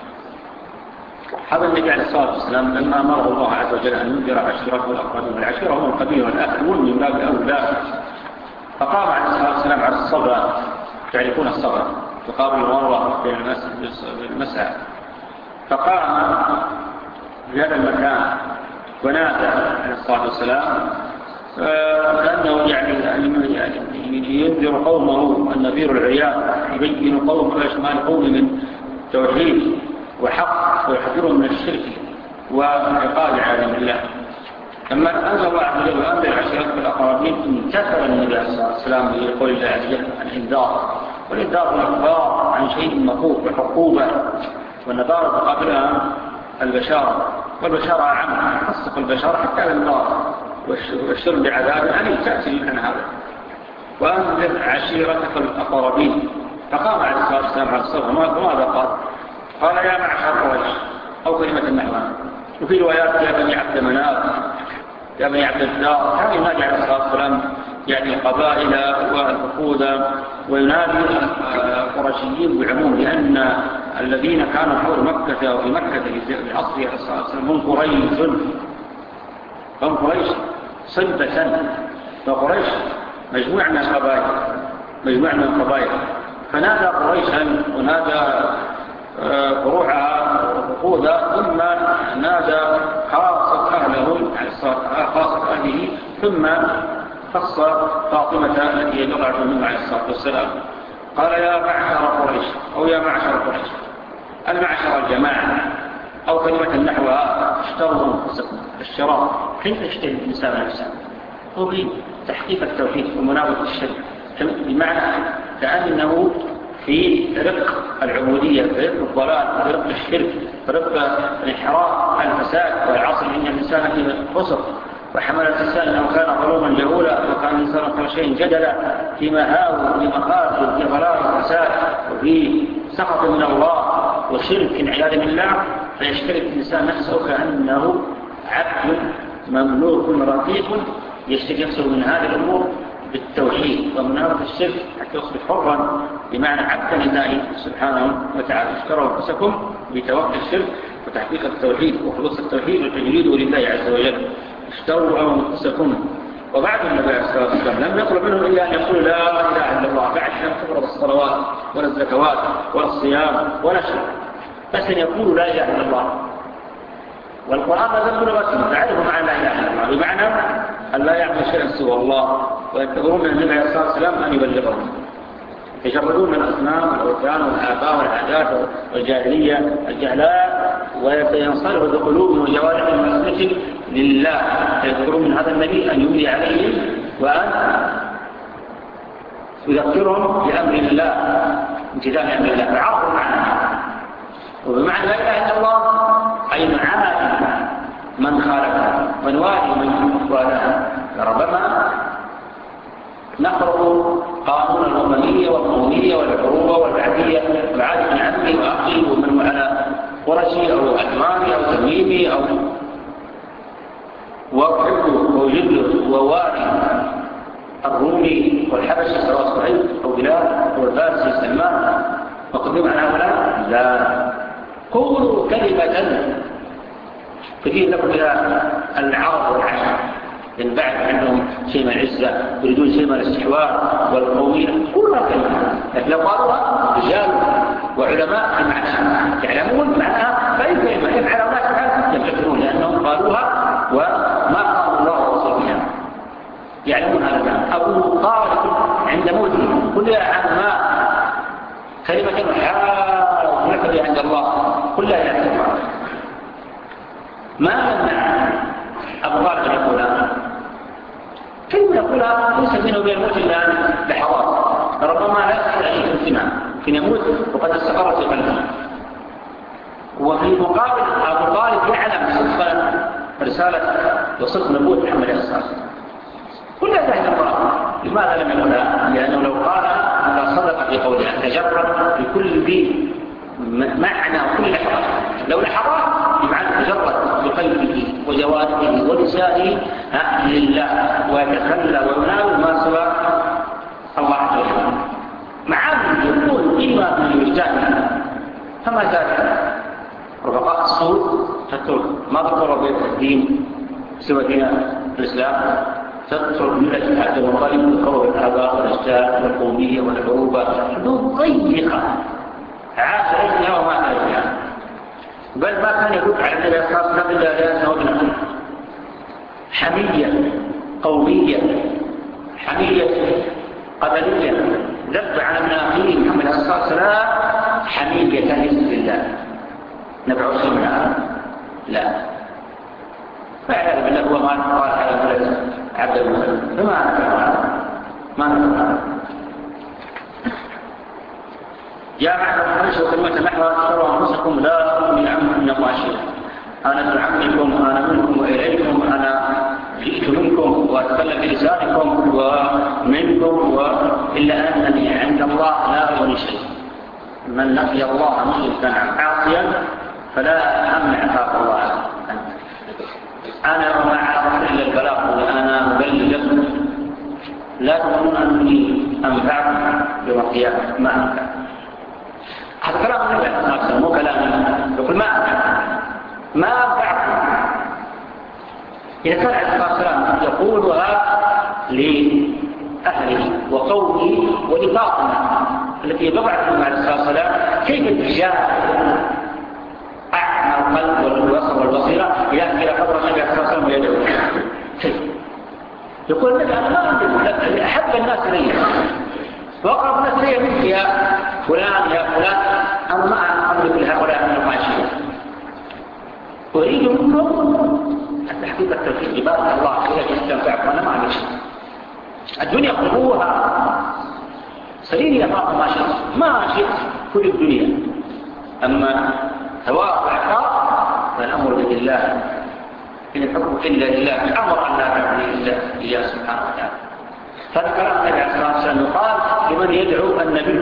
هذا النبي عليه الصلاة والسلام لما أمره الله عز وجل أن ينذر عشيرته والأقربين، والعشيرة هم القبيلة والأهلون من باب أولى، فقام عليه الصلاة والسلام على الصبر، تعرفون الصبر تقابل المروة بين المسعى، فقام في هذا المكان ونادى عليه الصلاة والسلام لأنه يعني ينذر قومه النذير العيان، يبين قومه ايش ما لقوم من توحيد وحق ويحذرهم من الشرك والعقاب على الله. لما أنزل الله عز وجل وأنزل عشيرتك الأقربين انتفل النبي عليه الصلاة والسلام بقول الله عز وجل عن الإنذار، والإنذار هو الإخبار عن شيء مخوف وعقوبة، والنذار تقابلها البشارة، والبشارة عامة تصدق البشارة حتى على النار والشر بعذاب أليم تأتي عن هذا. وأنذر عشيرتك الأقربين، فقام عليه الصلاة والسلام على الصبر ماذا قال؟ قال يا معشر قريش أو كلمة نحوها. وفي روايات يا بني عبد مناف يا بني عبد الدار. كان ينادي عليه الصلاة والسلام يعني القبائل والفقود وينادي القرشيين بعموم، لأن الذين كانوا حول مكة وفي مكة في عصر عليه الصلاة والسلام هم قريش هم قريش صلبة فقريش مجموعة من القبائل مجموعة من القبائل فنادى قريشا ونادى فروعها وفقودها ثم نادى خاصة أهلهم خاصة أهله ثم خص فاطمة التي هي بضعة منه عليه الصلاة والسلام قال يا معشر قريش أو يا معشر قريش المعشر الجماعة أو كلمة نحوها اشتروا أنفسكم الشراء كيف يشتري الإنسان نفسه هو بتحقيق التوحيد ومناولة الشرك بمعنى كأنه في رق العبودية في رق الضلال في رق الشرك في رق الانحراف الفساد والعصر إن الإنسان في خسر وحمل الإنسان أنه كان ظلوما جهولا وكان الإنسان أكثر شيء جدلا في مهاو وفي مخاطر وفي ضلال وفساد وفي سخط من الله وشرك عياذا بالله فيشترك الإنسان نفسه كأنه عبد مملوك رقيق يشتري نفسه من هذه الأمور بالتوحيد ومناولة الشرك حتى يصبح حرا بمعنى عبدا لله سبحانه وتعالى. اشتروا أنفسكم بتوقف الشرك وتحقيق التوحيد وخلوص التوحيد وتجريده لله عز وجل. اشتروا أنفسكم. وبعد النبي عليه الصلاة والسلام لم يطلب منهم إلا أن يقولوا لا إله إلا الله بعد أن تفرض الصلوات ولا الزكوات ولا الصيام ولا شيء بس أن يقولوا لا إله إلا الله. والقرآن نزل بلغتهم فعرفوا معنى لا إله إلا الله بمعنى أن لا يعمل شيئا سوى الله وينتظرون من النبي عليه الصلاة والسلام أن يبلغهم يجردون من الأصنام والأوثان والآباء والعادات والجاهلية الجهلاء وينصرف بقلوبهم وجوارحهم وأسلحهم لله فيذكرون من هذا النبي أن يملي عليهم وأن يذكرهم بأمر الله امتثال أمر الله فعرفوا معناها. وبمعنى لا إله إلا الله أي معاني من خالفها من واجه من والاه. ربما نقرأ قانون الوطنية والقومية والعروبة والبعثية وعاد من عمي وأخي ومن على قرشي أو أحمامي أو تميمي أو وأحبه وجده ووالي الرومي والحبشي سواء صحيح أو بلاد أو الفارسي سلمان وقدم عن هؤلاء لا قولوا كلمة كثير لكم إلى العرب والعشر إن بعد عندهم شيء من العزة يريدون شيء من الاستحواء والقومية كلها كلمة لكن لو قالوها رجال وعلماء في معناها يعلمون معناها فأي كلمة يفعل الله سبحانه يفكرون لأنهم قالوها وما قال الله ورسوله يعلمون هذا المعنى. أبو طالب عند موته كل عما كلمة حال نكبي عند الله كلها إلى الله ما منع أبو طالب يقولها كلمة يقولها ليس بينه وبين الموت إلا لحظات ربما لا يستطيع أن يمتنع في يموت وقد استقرت في قلبه. وفي المقابل أبو طالب يعلم صدق رسالة وصدق نبوة محمد صلى الله عليه وسلم كلها تحت الله. لماذا لم يقولها؟ لأنه لو قال أن صدق في قوله أن تجرد بكل ذي معنى وكل لحظة لو لحظات يبعد تجرد بقلبه وجوارحه ولسانه لله ويتخلى ويناول ما سوى الله عز وجل معاه يقول إما من الوجدان فما زال رفقاء الصور تترك ما تطور بيت الدين سوى دين الإسلام تترك ملة عبد المطلب وتطور الآباء والأجداد والقومية والعروبة حدود ضيقة عاش رجلها وما ترجها بل ما كان يدق على النبي صلى الله عليه وسلم إلا لأنه ابن حمية قومية حمية قبلية ذب على ابن أخيه محمد صلى الله عليه وسلم حمية ليس لله نبع سمعها لا فعلا بالله هو ما قال على ولد عبد المطلب فما نفعها ما نفعها. يا معشر قريش وكلمة نحو اشتروا أنفسكم لا أغني عنكم من الله شيئا أنا ابن عمكم أنا منكم وإليكم أنا جئت منكم وأتكلم بلسانكم ومنكم إلا أنني عند الله لا أغني شيء. من لقي الله مشركا عاصيا فلا أمنع عقاب الله عنه. أنا وما عرفت إلا البلاغ وأنا مبلغ لا تظنون أنني أنفعكم يوم القيامة ما أنفع. هذا كلام النبي صلى الله عليه وسلم مو كلامي يقول ما أنفع ما أنفعكم. إذا كان عليه الصلاة والسلام يقولها لأهله وقومه ولفاطمة التي بضعت مع الرسول صلى الله عليه وسلم كيف تجاهد أعمى القلب والبصر والبصيرة يأتي إلى قبر النبي صلى الله عليه وسلم ويدعو كيف؟ يقول النبي أنا ما عندي أحب الناس إلي وأقرب الناس إلي منك يا فلان يا فلان أنا ما أملك لهؤلاء من المعاشرين أريد منكم التحقيق التوحيد بارك الله فيك استنفعكم وأنا ما أعمل شيء الدنيا خذوها سليني يا فاطمة ما شئت ما شئت كل الدنيا أما ثواب العقاب فالأمر بيد الله إن الحكم إلا لله الأمر أن لا تعبد إلا إياه سبحانه وتعالى. هذا كلام النبي عليه الصلاة والسلام يقال لمن يدعو النبي.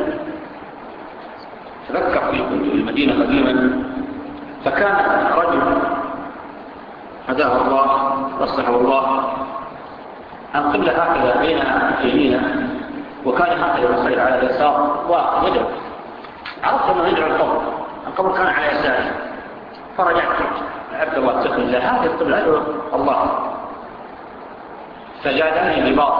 تذكر في المدينة قديما فكان رجل هداه الله وصحه الله القبلة هكذا بين يمينه وكان هكذا يصير على اليسار ويدعو. عرفت أنه يدعو القبر القبر كان على يساره فرجعت عبد الله تقل الله هذه القبلة أدعو الله فجادلني بباطل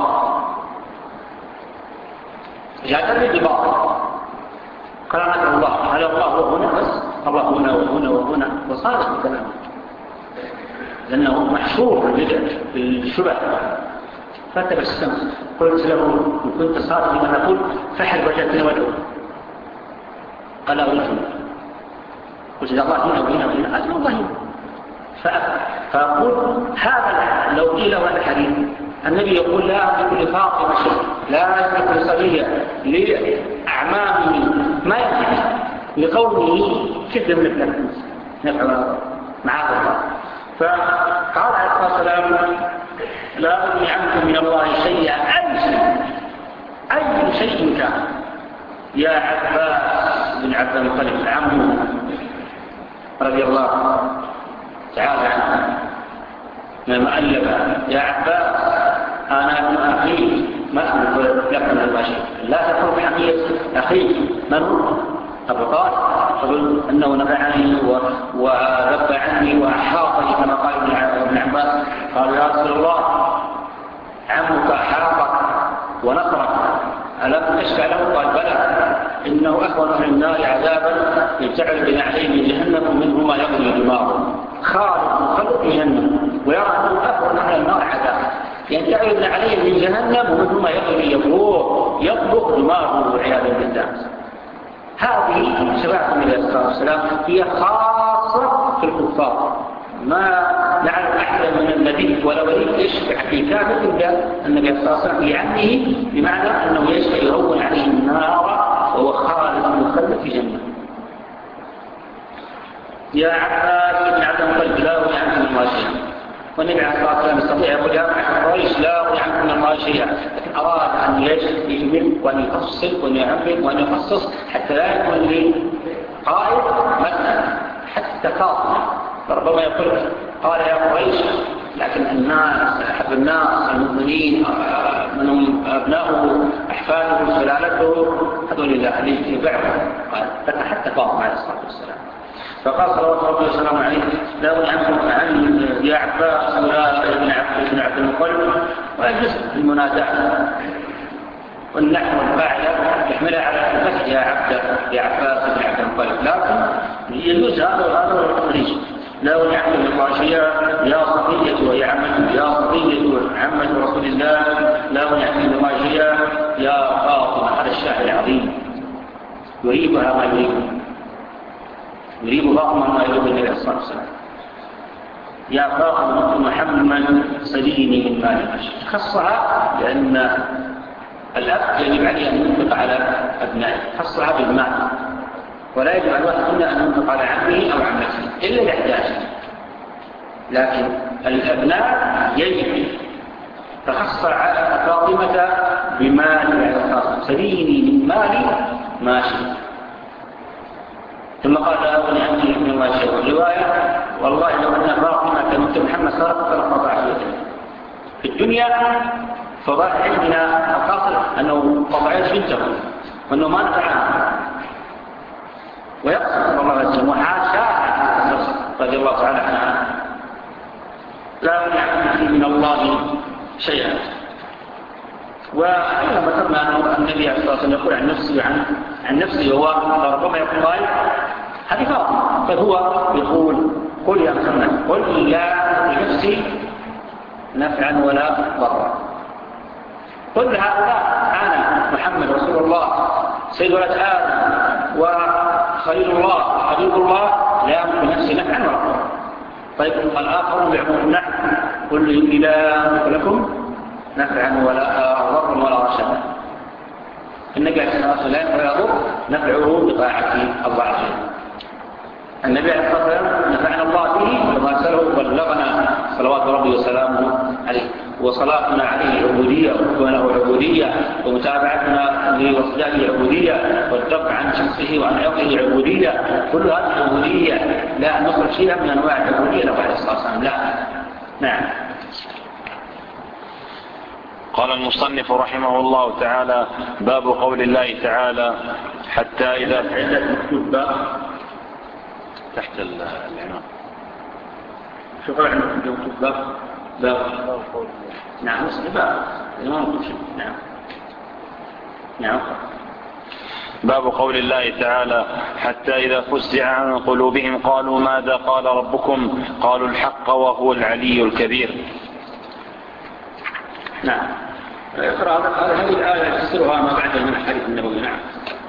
جادلني بباطل قال أنا أدعو الله هل الله هو هنا بس الله هنا وهنا وهنا وصارت بكلامه لأنه محشور بالشبه فتبسم قلت له إن كنت صادق لما نقول فحل وجدتني وادعو قال أريد قلت الله هنا وهنا وهنا أسمى الله هنا فأقول هذا لو قيل هذا الحديث النبي يقول لا أملك لفاطمة شيء لا أملك لصبية لأعمامه ما يملك لقومه كيف يملك لك نفعل معاذ الله فقال عليه الصلاة والسلام لا أغني عنكم من الله شيئا أي شيء أي شيء كان يا عباس بن عبد المطلب عمه رضي الله تعالى عنه لما ألف يا عباس أنا ابن أخي ما أملك لك من الله شيء لا تقول بحقيقة أخي من هو أبو طالب فقل أنه نفعني وذب عني وأحاطني كما قال ابن عباس قال يا رسول الله عمك أحاطك ونصرك ألم تشفع له؟ قال بلى إنه أخوان أهل النار عذابا يبتعد بنعليه من جهنم منهما يغلي دماغه خالد مخلق في جهنم ويرى أنه أخوان أهل النار عذابا يبتعد بنعليه من جهنم ومنهما يغلي يبوغ يطبق دماغه والعياذ بالله. هذه شفاعة النبي صلى الله عليه وسلم هي خاصة في الكفار ما نعرف أحدا من النبي ولا ولي يشفع في كافر إلا النبي صلى الله عليه وسلم لعنه بمعنى أنه يشفع يهون عليه النار وهو خالد مخلد في جنة. يا عباس بن عبد المطلب لا أغني عنكم من الله شيئا والنبي عليه الصلاة والسلام يستطيع يقول يا معشر قريش لا أغني عنكم من الله شيئا لكن أراد أن يجمل وأن يفصل وأن يعمل وأن يخصص حتى لا يكون لي قائد مثلا حتى فاطمة فربما يقول قال يا قريش لكن الناس أحب الناس المؤمنين منهم أبناؤه أحفاده سلالته هذول الله عليه يبعهم قال حتى فاطمة عليه الصلاة والسلام فقال صلوات الله وسلامه عليه لا أغني عنكم عن يا عباس ولا ابن عبد بن عبد المطلب ويجوز المناداة والنحو والفاعلة يحملها على الفتح يا عبد يا عباس بن عبد المطلب لكن يجوز هذا وهذا الخريج لا أغني عنكم من الله شيئا يا صفية وهي عمة يا صفية عمة رسول الله لا أغني عنكم من الله شيئا يا فاطمة هذا الشاعر العظيم يريبها ما يريبها يريد فاطمة ما يريد النبي صلى الله عليه وسلم يا فاطمة محمد سليني من مال المشي خصها لأن الأب يجب عليه أن ينفق على أبنائه خصها بالمال ولا يجب على الواحد منا أن ينفق على عمه أو عمته إلا يحتاج لكن الأبناء يجب فخص فاطمة بمال سليني من مالي ماشي ثم قال لا أغني عنك من الله شيء والرواية والله لو أن فاطمة كانت محمد صارت فلقطع يده في الدنيا فضاء علمنا القاصر أنه قطعت بنته وأنه ما نفعها ويقصد الله عز وجل وحاشاها رضي الله تعالى عنها لا أغني عنك من الله شيئا وأيضا ذكرنا أن النبي عليه الصلاة والسلام يقول عن نفسه عن, عن نفسه وهو ربما يقول قائل هذه فرق، فهو يقول قل يا محمد قل لا لنفسي نفعا ولا ضرا. قل هؤلاء أنا محمد رسول الله سيد ولد آدم وخليل الله حبيب الله لا أملك نفسي نفعا ولا ضرا. طيب الآخر يعمل نعم قل إني لا أملك لكم نفعا ولا ضرا ولا رشدا. النبي عليه الصلاة والسلام لا يضر نفعه بطاعة الله عز وجل. النبي عليه الصلاة والسلام نفعنا الله به وما سأله بلغنا صلوات ربي وسلامه عليه، وصلاتنا عليه عبودية وحبنا له عبودية ومتابعتنا لوصلاته عبودية والدفع عن شخصه وعن عقله عبودية. كل هذه عبودية لا نخرج فيها من أنواع العبودية له عليه الصلاة والسلام. لا نعم. قال المصنف رحمه الله تعالى باب قول الله تعالى حتى إذا تحت العنوان شوف عندك مكتوب باب باب نعم باب الإمام نعم نعم. باب قول الله تعالى حتى إذا فزع عن قلوبهم قالوا ماذا قال ربكم قالوا الحق وهو العلي الكبير. نعم. اقرأ هذه الآية تفسرها ما بعد من الحديث النبوي. نعم.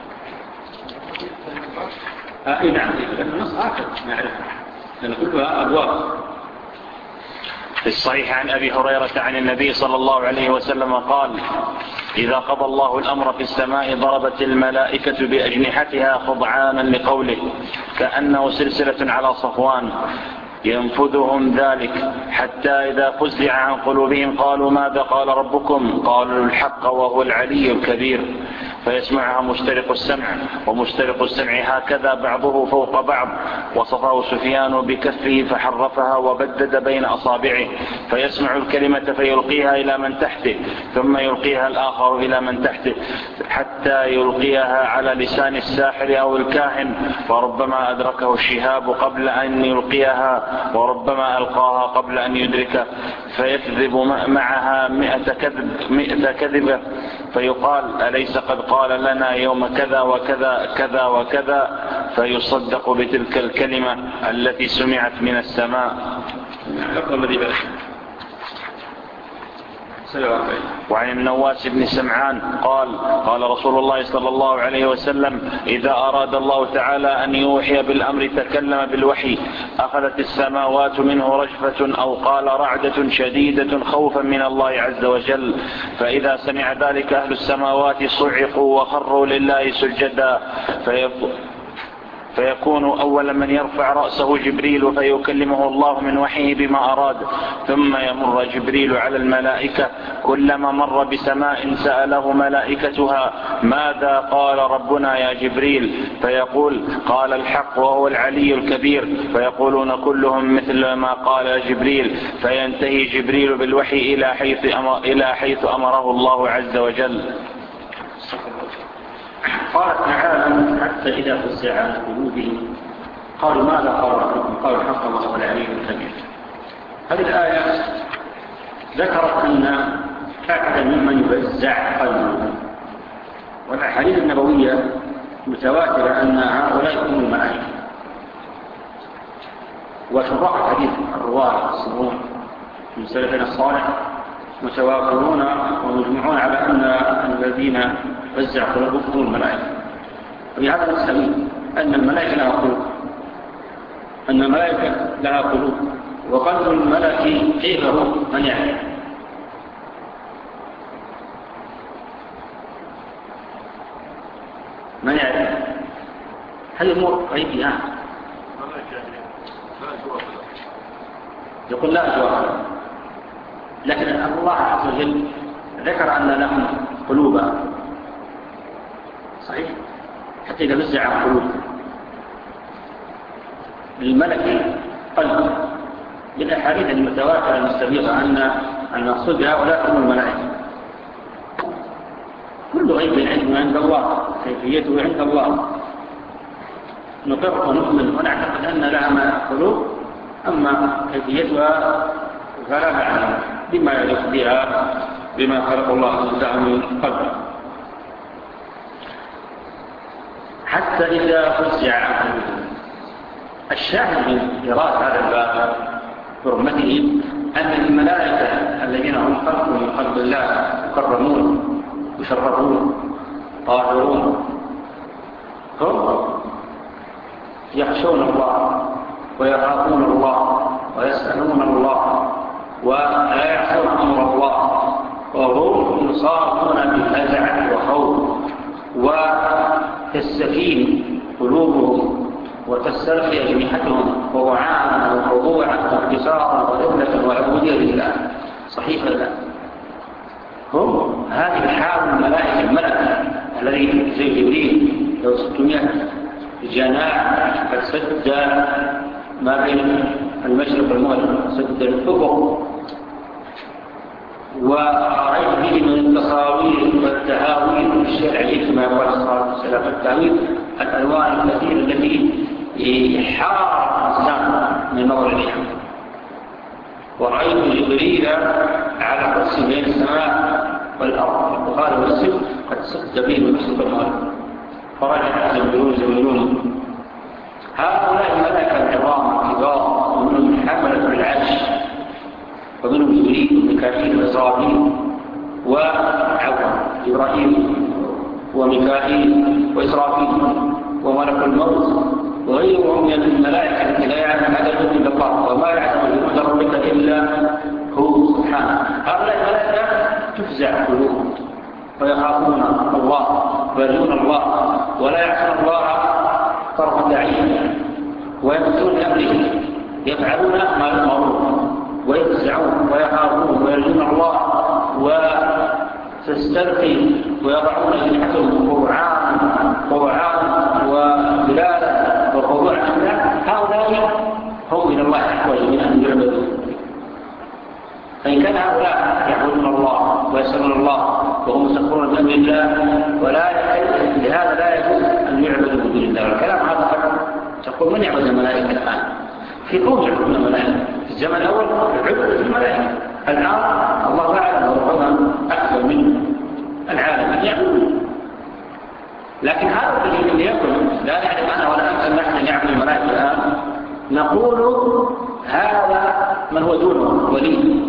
آه نعم لأن النص آخر نعرف لأن كلها أبواب. في الصحيح عن أبي هريرة عن النبي صلى الله عليه وسلم قال إذا قضى الله الأمر في السماء ضربت الملائكة بأجنحتها خضعانا لقوله كأنه سلسلة على صفوان ينفذهم ذلك حتى إذا فزع عن قلوبهم قالوا ماذا قال ربكم قالوا الحق وهو العلي الكبير فيسمعها مسترق السمع ومسترق السمع هكذا بعضه فوق بعض. وصفه سفيان بكفه فحرفها وبدد بين أصابعه فيسمع الكلمة فيلقيها إلى من تحته ثم يلقيها الآخر إلى من تحته حتى يلقيها على لسان الساحر أو الكاهن فربما أدركه الشهاب قبل أن يلقيها وربما ألقاها قبل أن يدركه فيكذب معها مئة كذب مئة كذبة فيقال أليس قد قال لنا يوم كذا وكذا كذا وكذا فيصدق بتلك الكلمة التي سمعت من السماء. وعن النواس بن سمعان قال قال رسول الله صلى الله عليه وسلم إذا أراد الله تعالى أن يوحي بالأمر تكلم بالوحي أخذت السماوات منه رجفة أو قال رعدة شديدة خوفا من الله عز وجل فإذا سمع ذلك أهل السماوات صعقوا وخروا لله سجدا فيقول فيكون أول من يرفع رأسه جبريل فيكلمه الله من وحيه بما أراد ثم يمر جبريل على الملائكة كلما مر بسماء سأله ملائكتها ماذا قال ربنا يا جبريل فيقول قال الحق وهو العلي الكبير فيقولون كلهم مثل ما قال جبريل فينتهي جبريل بالوحي إلى حيث أمر إلى حيث أمره الله عز وجل. قال تعالى حتى إذا فزع عن قلوبهم قالوا ماذا قال ربكم قالوا الحق وهو العلي الكبير. هذه الآية ذكرت أن أحد ممن يفزع قلبه والأحاديث النبوية متواترة أن هؤلاء هم الملائكة وشراح حديث الرواة الصدوق من سلفنا الصالح متوافرون ومجمعون على أن الذين فزع قلوبهم هم الملائكة. وبهذا نستفيد أن الملائكة لها قلوب أن الملائكة لها قلوب وقلب الملك كيف هو من يعلم. من يعلم هذه أمور غيبية يقول لا جواب لكن الله عز وجل ذكر أن لهم قلوبا صحيح حتى إذا فزع عن قلوب للملك قلب بالأحاديث المتواترة المستفيضة أن المقصود بهؤلاء هم الملائكة. كل غيب علم عند الله كيفيته عند الله نقر ونؤمن ونعتقد أن لها قلوب أما كيفيتها فلا نعلم بما يليق بها بما خلق الله أجزاء من قبل. حتى إذا فزع عنه. الشاهد من إيراد هذا الباب برمته أن الملائكة الذين هم خلق من خلق الله مكرمون مشرفون طاهرون هم يخشون الله ويخافون الله ويسألون الله ولا يعصون أمر الله وهم يصابون بالفزع وخوف وتستكين قلوبهم وتسترخي أجنحتهم وضعانا وخضوعا وانكسارا وذلة وعبودية لله. صحيح لا؟ هم هذه حال الملائكة الملك الذي زي جبريل لو ستمائة جناح قد سد ما بين المشرق والمغرب سد الأفق ورأيت به من التصاوير والتهاوير الشرعية كما يقول صلى الله عليه وسلم التهاوير الألوان الكثيرة التي يحار الإنسان من نظر إليها. ورأيت جبريل على قدس بين السماء والأرض وقال والسد قد سد به المشرق والمغرب فرجع زملون زملون. هؤلاء الملائكة العظام الكبار ومنهم حملة العرش ومنهم جبريل وميكائيل وإسرافيل وعفوا إبراهيم وميكائيل وإسرافيل وملك الموت وغيرهم من الملائكة التي لا يعلم عددهم إلا الله وما يعلم جنود ربك إلا هو سبحانه. هؤلاء الملائكة تفزع قلوبهم ويخافون الله ويرجون الله ولا يعصون الله طرفا عين ويمسون بأمره يفعلون ما يؤمرون ويفزعون ويخافون ويرجون الله وتسترقي ويضعون أجنحتهم قرعان قرعان وبلالا وخضوعا لله. هؤلاء هم من الله أحوج من أن يعبدوا. فإن كان هؤلاء يعبدون الله ويسألون الله وهم مسخرون بأمر الله ولا لهذا لا يجوز أن يعبدوا بدون الله. والكلام هذا فقط تقول من يعبد الملائكة الآن؟ في قوم يعبدون الملائكة في الزمن الأول يعبدوا الملائكة. الآن الله أعلم وربما أكثر من العالم يعبدون. لكن هذا الذي يكون لا نعلم أنا ولا أنت نحن نعبد الملائكة الآن نقول هذا من هو دونه ولي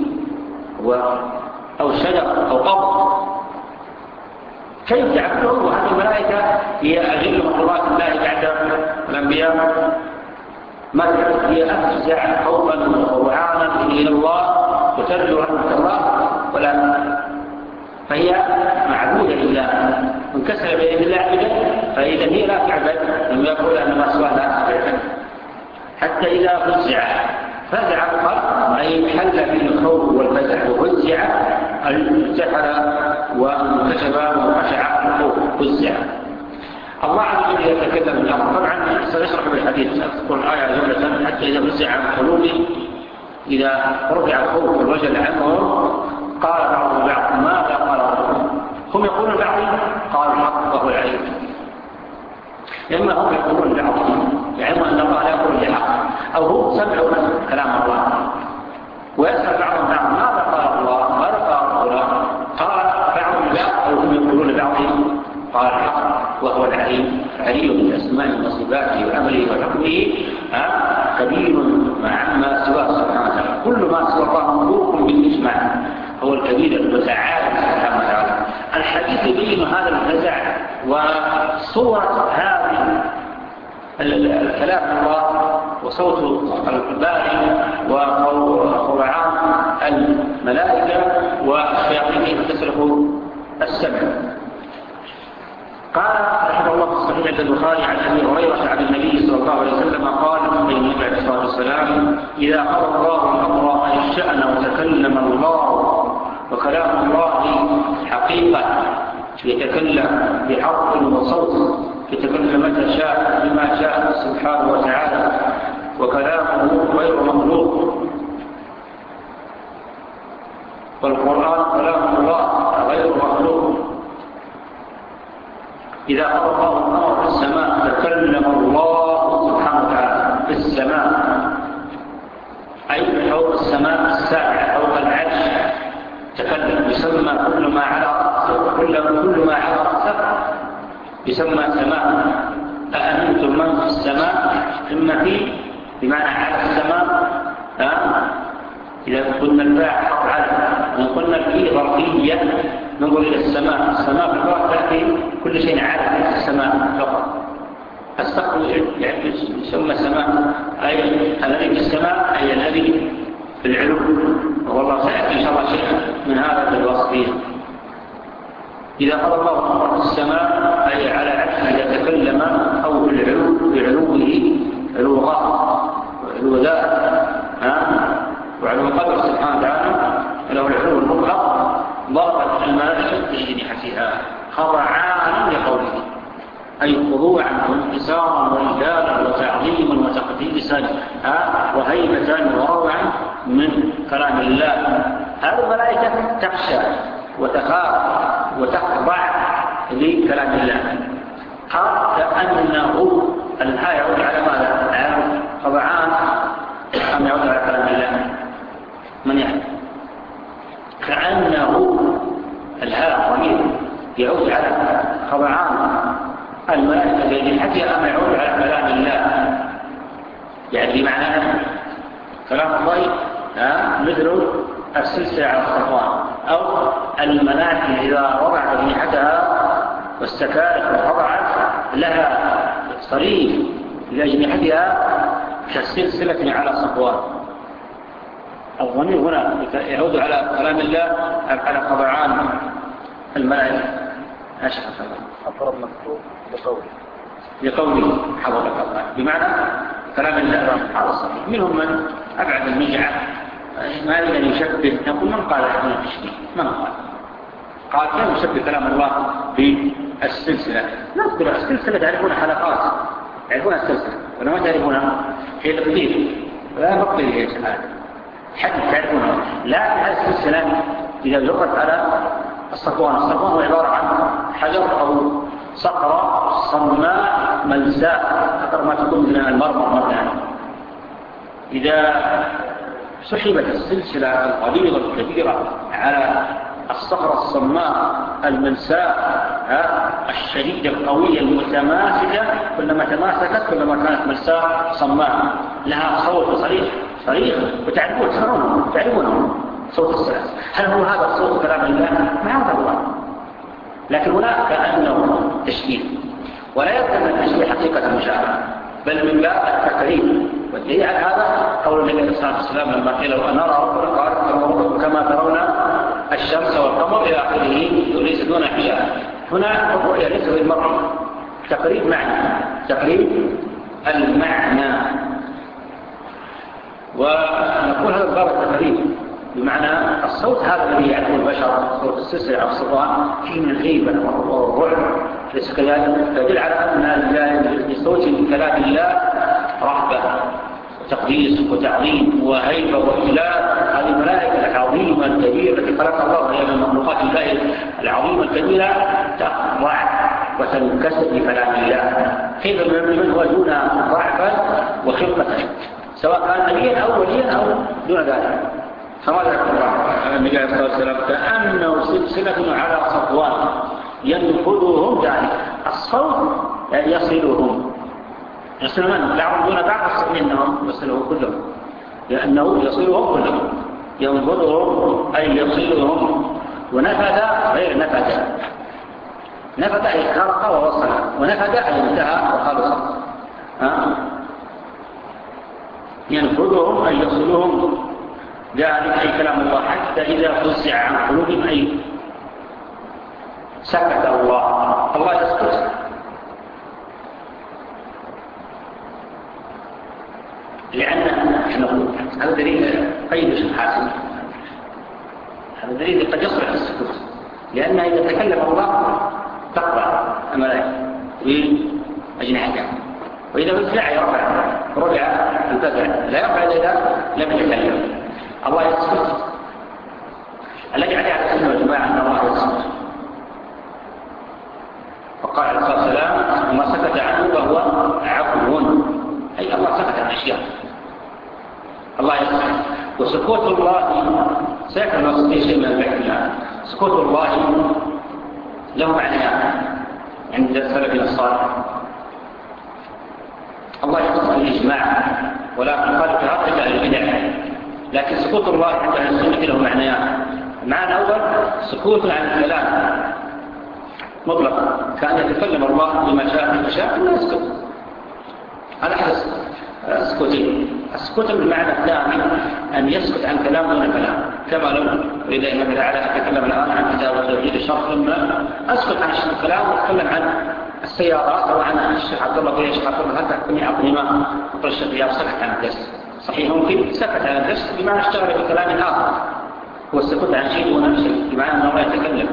أو شجر أو قبر كيف تعبدون وهذه الملائكة هي أجل مخلوقات الله بعد الأنبياء مثل هي أفزع خوفا ووعانا إلى الله وترجو رحمة الله ولا فهي معبودة لله منكسرة بيد الله عبدا فإذا هي لا تعبد لم يقول أن ما سواه لا تعبد حتى إذا فزع فزع القلب أي حل فيه الخوف والفزع وفزع الجحل وانكشف وخشع الخوف فزع. الله عز وجل يتكلم بالأمر طبعا سنشرح بالحديث سأذكر الآية جملة حتى إذا فزع عن القلوب إذا رفع الخوف والوجل عنهم قال بعضهم بعض ماذا قال ربهم هم يقولون بعضهم قال الحق وهو العليم. إما هم يقولون بعضهم يعلمون أن الله لا يقول الحق أو هم سمعوا كلام الله ويسأل بعضهم بعض ماذا قال الله ماذا قال الله قال بعضهم بعض أو هم يقولون بعضهم قال الحق وهو العليم عليم بأسماء وصفاته وأمره وحكمه كبير مع ما سواه سبحانه وتعالى. كل ما سوى الله مملوك بالإجماع هو الكبير المتعال سبحانه وتعالى. الحديث يبين هذا الفزع وصورة هذه الكلام الله وصوت الباري وقرعان الملائكة والشياطين تسلك السمع. قال رحمه الله في الصحيح البخاري عن ابي هريره عن النبي صلى الله عليه وسلم قال في النبي عليه الصلاه والسلام اذا قضى الله الامر ان الشان وتكلم الله وكلام الله حقيقه يتكلم بحرف وصوت يتكلم متى شاء بما شاء سبحانه وتعالى وكلامه غير مخلوق والقرآن كلام الله غير مخلوق. إذا قضى الله الأمر في السماء تكلم الله سبحانه وتعالى في السماء أي فوق السماء السابعة فوق العرش يتكلم يسمى كل ما على رأسه كل, كل ما على رأسه يسمى سماء. أأمنتم من في السماء إما في بمعنى على السماء. ها؟ إذا قلنا الفاعل حط على وإن قلنا في ظرفية ننظر إلى السماء. السماء في الوقت تأتي كل شيء على السماء فقط. السقف يعني يسمى سماء أي الذي في السماء أي الذي في العلو. والله سيأتي إن شاء الله شيء من هذا الوصفين. إذا قال الله أمر في السماء أي على عكس إذا تكلم أو بالعلو بعلوه علو غاء وعلو ذات وعلو قدر سبحانه وتعالى له العلو المطلق. ضربت الملائكة بأجنحتها خضعانا لقوله أي خضوعا وانكسارا وإجلالا وتعظيما وتقديسا وهيبة وروعا من كلام الله. هذه الملائكة تخشى وتخاف وتخضع لكلام الله. قال كأنه الآية يعود على ماذا؟ خضعان أم يعود على كلام الله؟ من يعني كأنه الهاء ضمير يعود على خضعان الملائكة بأجنحتها أم يعود على كلام الله؟ يعني بمعنى كلام الله مثل السلسلة على الصفوان أو الملائكة إذا وضعت أجنحتها واستكانت وخضعت لها صريح بأجنحتها كالسلسلة على الصفوان. الضمير هنا يعود على كلام الله أم على خضعان الملائكة؟ أشهد الله أطرب مكتوب بقوله بقوله حفظك الله بمعنى كلام الله على الصحيح. منهم من أبعد المجعة ما إذا يشبه يقول من قال يحمل التشبيه من قال قال كان يشبه كلام الله بالسلسلة. نذكر السلسلة تعرفون حلقات تعرفون السلسلة ولا ما تعرفونها؟ هي تقدير لا نقضي هي سؤال حد تعرفونها. لا هذه السلسلة إذا جرت على الصفوان. الصفوان هو عبارة عن حجر أو صخرة صماء ملساء أكثر ما تكون من المرمر مثلا. إذا سحبت السلسلة الغليظة الكبيرة على الصخرة الصماء الملساء الشديدة القوية المتماسكة كلما تماسكت كلما كانت ملساء صماء لها صوت صريح صريح وتعرفون تسمعونه تعرفونه صوت السلاسل. هل هو هذا الصوت كلام الله؟ ما هذا الله. لكن هناك كأنه تشبيه ولا يمكن التشبيه حقيقة مشاعرة بل من باب التقريب. والدليل على هذا قول النبي صلى الله عليه وسلم لما قيل أنا أرى ربنا قال كما ترون الشمس والقمر إلى آخره ليس دون حجاب. هنا الرؤية ليس بالمرء تقريب معنى تقريب المعنى. ونقول هذا الباب التقريب بمعنى الصوت هذا الذي يعرفه البشر صوت السلسلة أو الصفوان فيه من الغيبة والرعب ليس كذلك تدل على أن لصوت كلام الله رهبة وتقديس وتعظيم وهيبة وإجلال. هذه الملائكة العظيمة الكبيرة التي خلق الله وهي من مخلوقات الله العظيمة الكبيرة تخضع وتنكسر بكلام الله كيف من هو دون ضعفا وخفة سواء كان نبيا أو وليا أو دون ذلك. فماذا يقول الله النبي صلى الله عليه وسلم كأنه سلسلة على صفوان ينفذهم ذلك الصوت يصلهم يصل من بعضهم دون بعض منهم يصلهم كلهم لأنه يصلهم كلهم ينفذهم أي يصلهم. ونفذ غير نفذ نفذ أي خرق ووصل ونفذ أي انتهى وخلص. ينفذهم أي يصلهم ذلك أي كلام الله حتى إذا فزع عن قلوبهم أي سكت الله الله يسكت. لأن نقول هذا دليل قيد حاسم هذا دليل قد يصلح السكوت لأن إذا تكلم الله تقرأ الملائكة بأجنحتها وإذا فزع يرفع رفع الفزع لا يرفع إذا لم يتكلم. الله يسكت الذي عليه على السنة والجماعة أن الله يسكت. وقال عليه الصلاة والسلام وما سكت عنه فهو عفو أي الله سكت عن أشياء الله يسكت. وسكوت الله سيكون نصدي شيء من البحث. سكوت الله له معنيان عند سلفنا الصالح. الله يقصد الإجماع ولا يخالف هذا إلا البدع، لكن سكوت الله عند أهل السنة له معنيان. المعنى الأول سكوت عن الكلام مطلقا، كان يتكلم الله بما شاء فشاء ولا يسكت. هذا حدث السكوتين. السكوت بالمعنى الثاني أن يسكت عن كلام دون كلام، كما لو إذا إنك تعالى أتكلم الآن عن كتاب التوحيد الشرح، لما أسكت عن الكلام وأتكلم عن السيارات أو عن الشيخ عبد الله ويا الشيخ عبد الله حتى أكتمي عقلي ما أقول الشيخ رياض سكت عن الدرس. صحيح ممكن سكت عن الدرس بمعنى اشتغل بكلام آخر، هو السكوت عن شيء دون شيء بمعنى أنه لا يتكلم.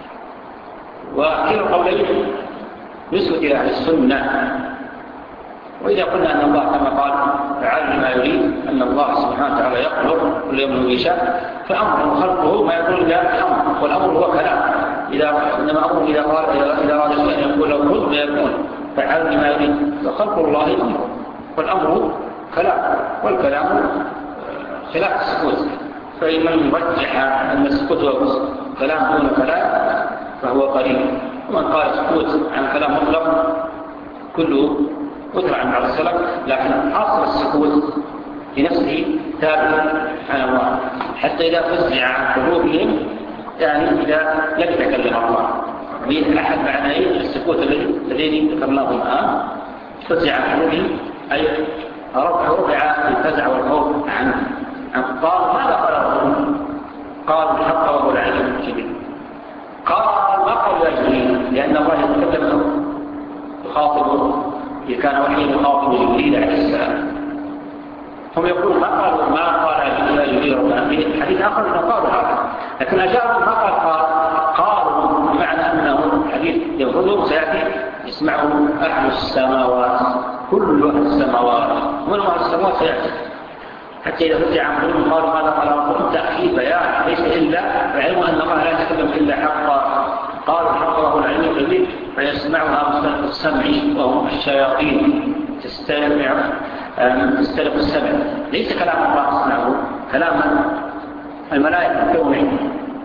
وكلا القولين يسكت إلى أهل السنة. وإذا قلنا أن الله كما قال تعالى ما يريد أن الله سبحانه وتعالى يخلق كل يوم يشاء، فأمر خلقه ما يقول إلا بأمر، والأمر هو كلام. إذا إنما أمر إذا قال إذا أراد شيئا يقول له كن فيكون، فعل ما يريد. فخلق الله أمر والأمر كلام، والكلام خلاف السكوت. فمن رجح أن السكوت هو كلام دون كلام فهو قريب، ومن قال سكوت عن كلام مطلق كله أثر عن بعض السلف، لكن أصل السكوت في نفسه ثابت عن الله، حتى إذا فزع عن قلوبهم، يعني إذا لم يتكلم الله من أحد معنى السكوت الذين ذكرناهم الآن، فزع عن قلوبهم أي رفع رفع الفزع والخوف عنه. قال ماذا قال ربهم؟ قالوا الحق وهو العليم الكبير. قال ما قال يا جبريل، لأن الله يتكلم يخاطبه، إذا كان وحي يخاطب جبريل عليه السلام. هم يقولون ما قالوا ما قال يا جبريل ربنا، في حديث آخر أنه قالوا هذا، لكن أجابوا ما قال قال قالوا بمعنى أنه حديث ينفذهم سيأتي يسمعه أهل السماوات، كل أهل السماوات، ومن أهل السماوات سيأتي، حتى إذا فتح عن قلوبهم قالوا ماذا قال ربهم، تأكيد بيان ليس إلا علم أن الله لا يتكلم إلا حقا. قالوا الحق وهو العلم الكبير، فيسمعها مستلق السمع وهم الشياطين تستمع تستلق السمع. ليس كلام الله يسمعه، كلام الملائكة الكونين.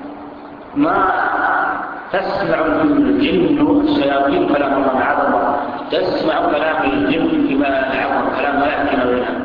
ما تسمع الجن الشياطين كلام الله معاذ الله، تسمع كلام الجن فيما نعلم كلام ما يحكينا بينها،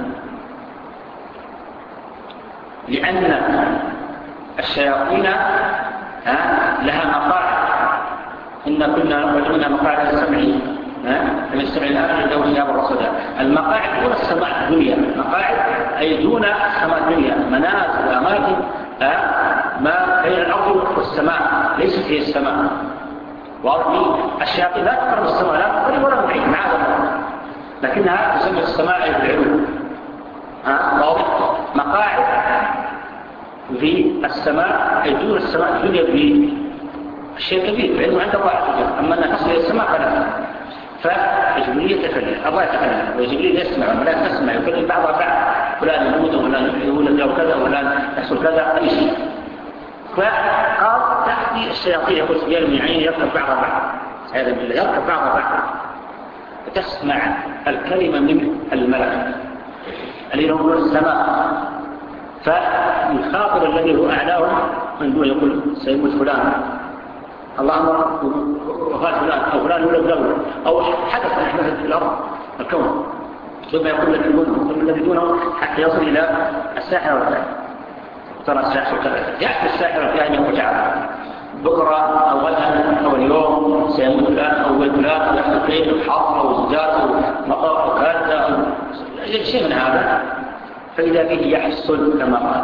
لأن الشياطين لها مقاعد. إن كنا نخرج منها مقاعد السمع من السمع الآن له شهاب الرصد. المقاعد دون السماء الدنيا، مقاعد أي دون السماء الدنيا، منازل وأماكن ما بين الأرض والسماء، ليست هي السماء. وأرضي الشياطين لا تقرب السماء، لا تقرب ولا بعيد معاذ الله، لكنها تسمى السماء بالعلو. واضح؟ مقاعد في السماء أي دون السماء الدنيا بالشيء كبير، لأنه عند الله عز وجل. أما أنها تصل إلى السماء فلا. فجبريل يتكلم، الله يتكلم، وجبريل يسمع ولا تسمع، يكلم بعضها بعض، فلان يموت وفلان يولد له كذا وفلان يحصل كذا أي شيء. فقال تأتي الشياطين يقول سبيل من عين يركب بعضها بعض، هذا بالله يركب بعضها بعض، وتسمع الكلمة من الملك الذي هو السماء. فالخاطر الذي هو أعلاه من دون يقول سيموت فلان، الله أمر وفاة فلان، أو فلان يولد له، أو حدث أحدث في الأرض الكون، ثم يقول الذي دونه ثم الذي دونه حتى يصل إلى الساحر والكاهن. ترى الساحر والكاهن يأتي الساحر والكاهن يقول تعالى بكرة أو غدا أو اليوم سيموت فلان أو ولد فلان أو يحصل فيه الحظر أو الزجاج أو مطر أو كارثة أو شيء من هذا، فإذا به يحصل كما قال.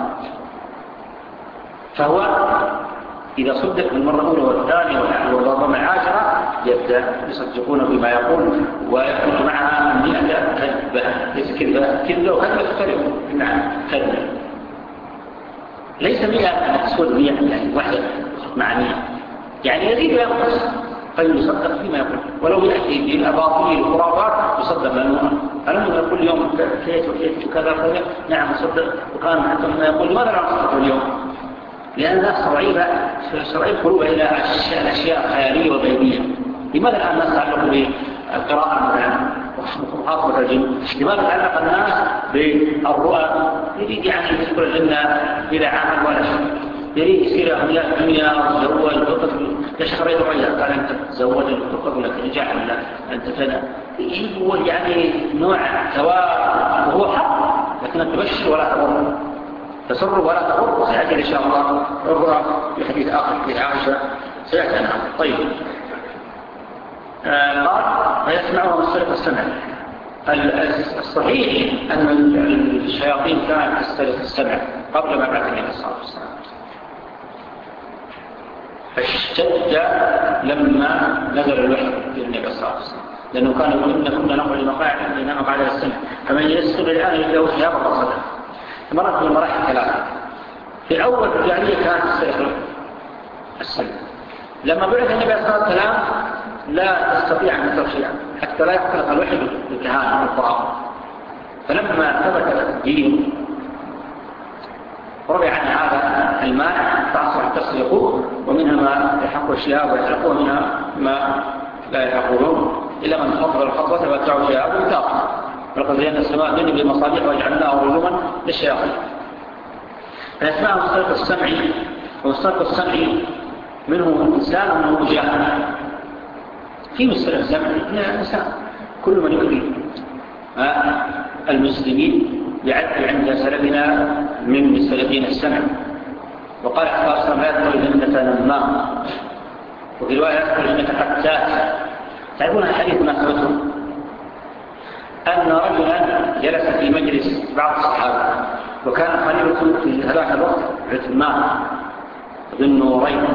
فهو إذا صدق من مرة الأولى والثانية والرابعة العاشرة يبدأ يصدقون بما يقول، ويكون معها مئة كذبة، ليس كذبة كذبة وكذبة تختلف. نعم كذبة ليس مئة مقصود مئة، يعني واحدة مع مئة، يعني يزيد وينقص، فيصدق فيما يقول. ولو يأتي بالأباطيل الخرافات يصدق، لأنه ألم كل يوم كيف وكيف وكذا وكذا، نعم يصدق. وكان حتى ما يقول لماذا لا نصدق اليوم؟ لأن الناس صعيبة صعيب قلوبها إلى الأشياء خيالية وغيبية. لماذا الآن الناس تعلق بالقراءة مثلا ومخاطبة الجن؟ لماذا تعلق الناس بالرؤى؟ يريد يعني يذكر الجنة بلا عمل ولا شيء. يريد يصير أغنياء الدنيا وتزوج وتطلق يشخر يدعوها قال أنت تتزوج وتطلق ولا تنجح ولا أنت كذا هو يعني نوع سواء وهو حق لكن تبشر ولا تغر تسر ولا تغر وسيأتي إن شاء الله أخرى في حديث آخر في عائشة سيأتي عنها. طيب آه قال فيسمعهم السلف والسمع. الصحيح أن الشياطين كانت تستلف السمع قبل ما بعث النبي صلى الله عليه وسلم فاشتد لما نزل الوحي للنبي صلى الله عليه وسلم لأنه كان يقول إن كنا نقل المقاعد لأننا بعد السنة فمن يسر الآن يجده شهاب الرصدة مرت من المراحل ثلاثة. في أول الجاهلية كانت تستلف السمع لما بعث النبي صلى الله عليه وسلم لا تستطيع أن ترشيع حتى لا يختلف الوحي بالكهانة والقرآن فلما ثبت الدين ربع عن هذا المانع فأصبح التصريق ومنها ما يحق الشهاب ويحرقه ومنها ما لا يحقون إلا من فضل الخطوة ويتعوا الشهاب ويتاق ولقد زينا السماء الدنيا بالمصابيح وجعلناها رجوما للشياطين فيسمعه السلف السمعي والسلف السمعي منه إنسان ومنه جاهل في مستلف السمعي هنا إنسان كل من يؤذي المسلمين يعد عند سلفنا من مستلفين السمع وقال أحبار السلام لا يدخل جنة نمام وفي رواية يدخل جنة حتات. تعرفون الحديث ما ثبته أن رجلا جلس في مجلس بعض الصحابة وكان خليفة في هذاك الوقت عثمان بن نورين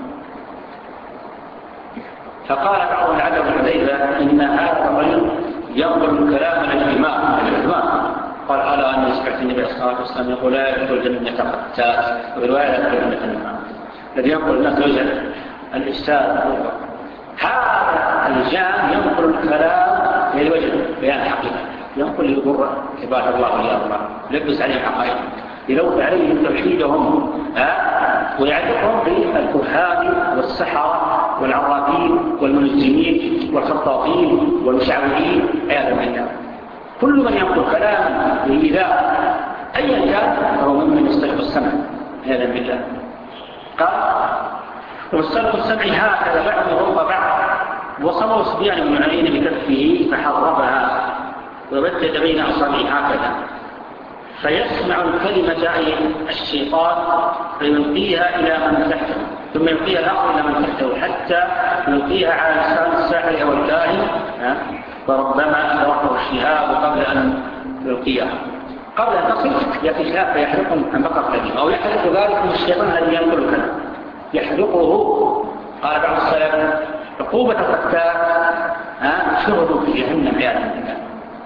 فقال بعض العدو الحذيفة إن هذا الرجل ينظر الكلام للإمام العثمان قال ألا أني سمعت النبي صلى الله عليه وسلم يقول لا يدخل جنة قتات وفي رواية لا يدخل جنة الإمام الذي ينقل الناس وجه الإستاذ هذا الجان ينقل الكلام في الوجه بيان الحقيقة ينقل يضر عباد الله وليا الله يلبس عليهم حقائق يلوث عليهم توحيدهم ويعلقهم بالكهان والسحرة والعرافين والمنجمين والخطاطين والمشعوذين عياذا بالله. كل من ينقل كلام بإيذاء أيا كان فهو ممن يستلف السمع عياذا بالله. قال والسلف السمعي هكذا بعض ضرب بعض وصلوا صبيان المعنين بكفه فحربها وبدد بين أصابعه هكذا فيسمع الكلمة أي الشيطان فيلقيها إلى من تحته ثم يلقيها الآخر إلى من تحته حتى يلقيها على لسان الساحر أو الكاهن فربما شرحه الشهاب قبل أن يلقيها قبل أن تصل يأتي شهاب فيحرقهم عن بقر كلمة أو يحرق ذلك من الشيطان الذي ينقل الكلام يحرقه. قال بعض السلف عقوبة القتال شهدوا في جهنم عياذا بالله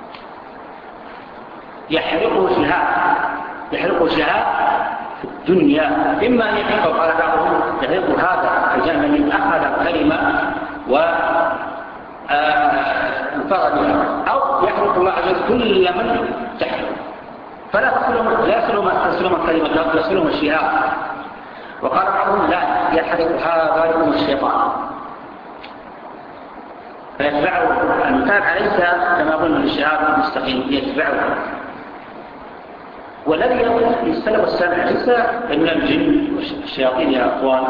يحرقه شهاب يحرقه شهاب في الدنيا إما أن يحرقه قال بعضهم يحرقه هذا الجانب الذي أخذ كلمة وانفرد بها أو يحرق الله عز وجل كل من تحرق فلا تسلم الكلمة تسلم الشهاب. وقال بعضهم لا يحرق هذا ذلكم الشيطان فيتبعه المتابع ليس كما قلنا الشهاب المستقيم يتبعه والذي يستلب السمع ليس من الجن والشياطين يا أخوان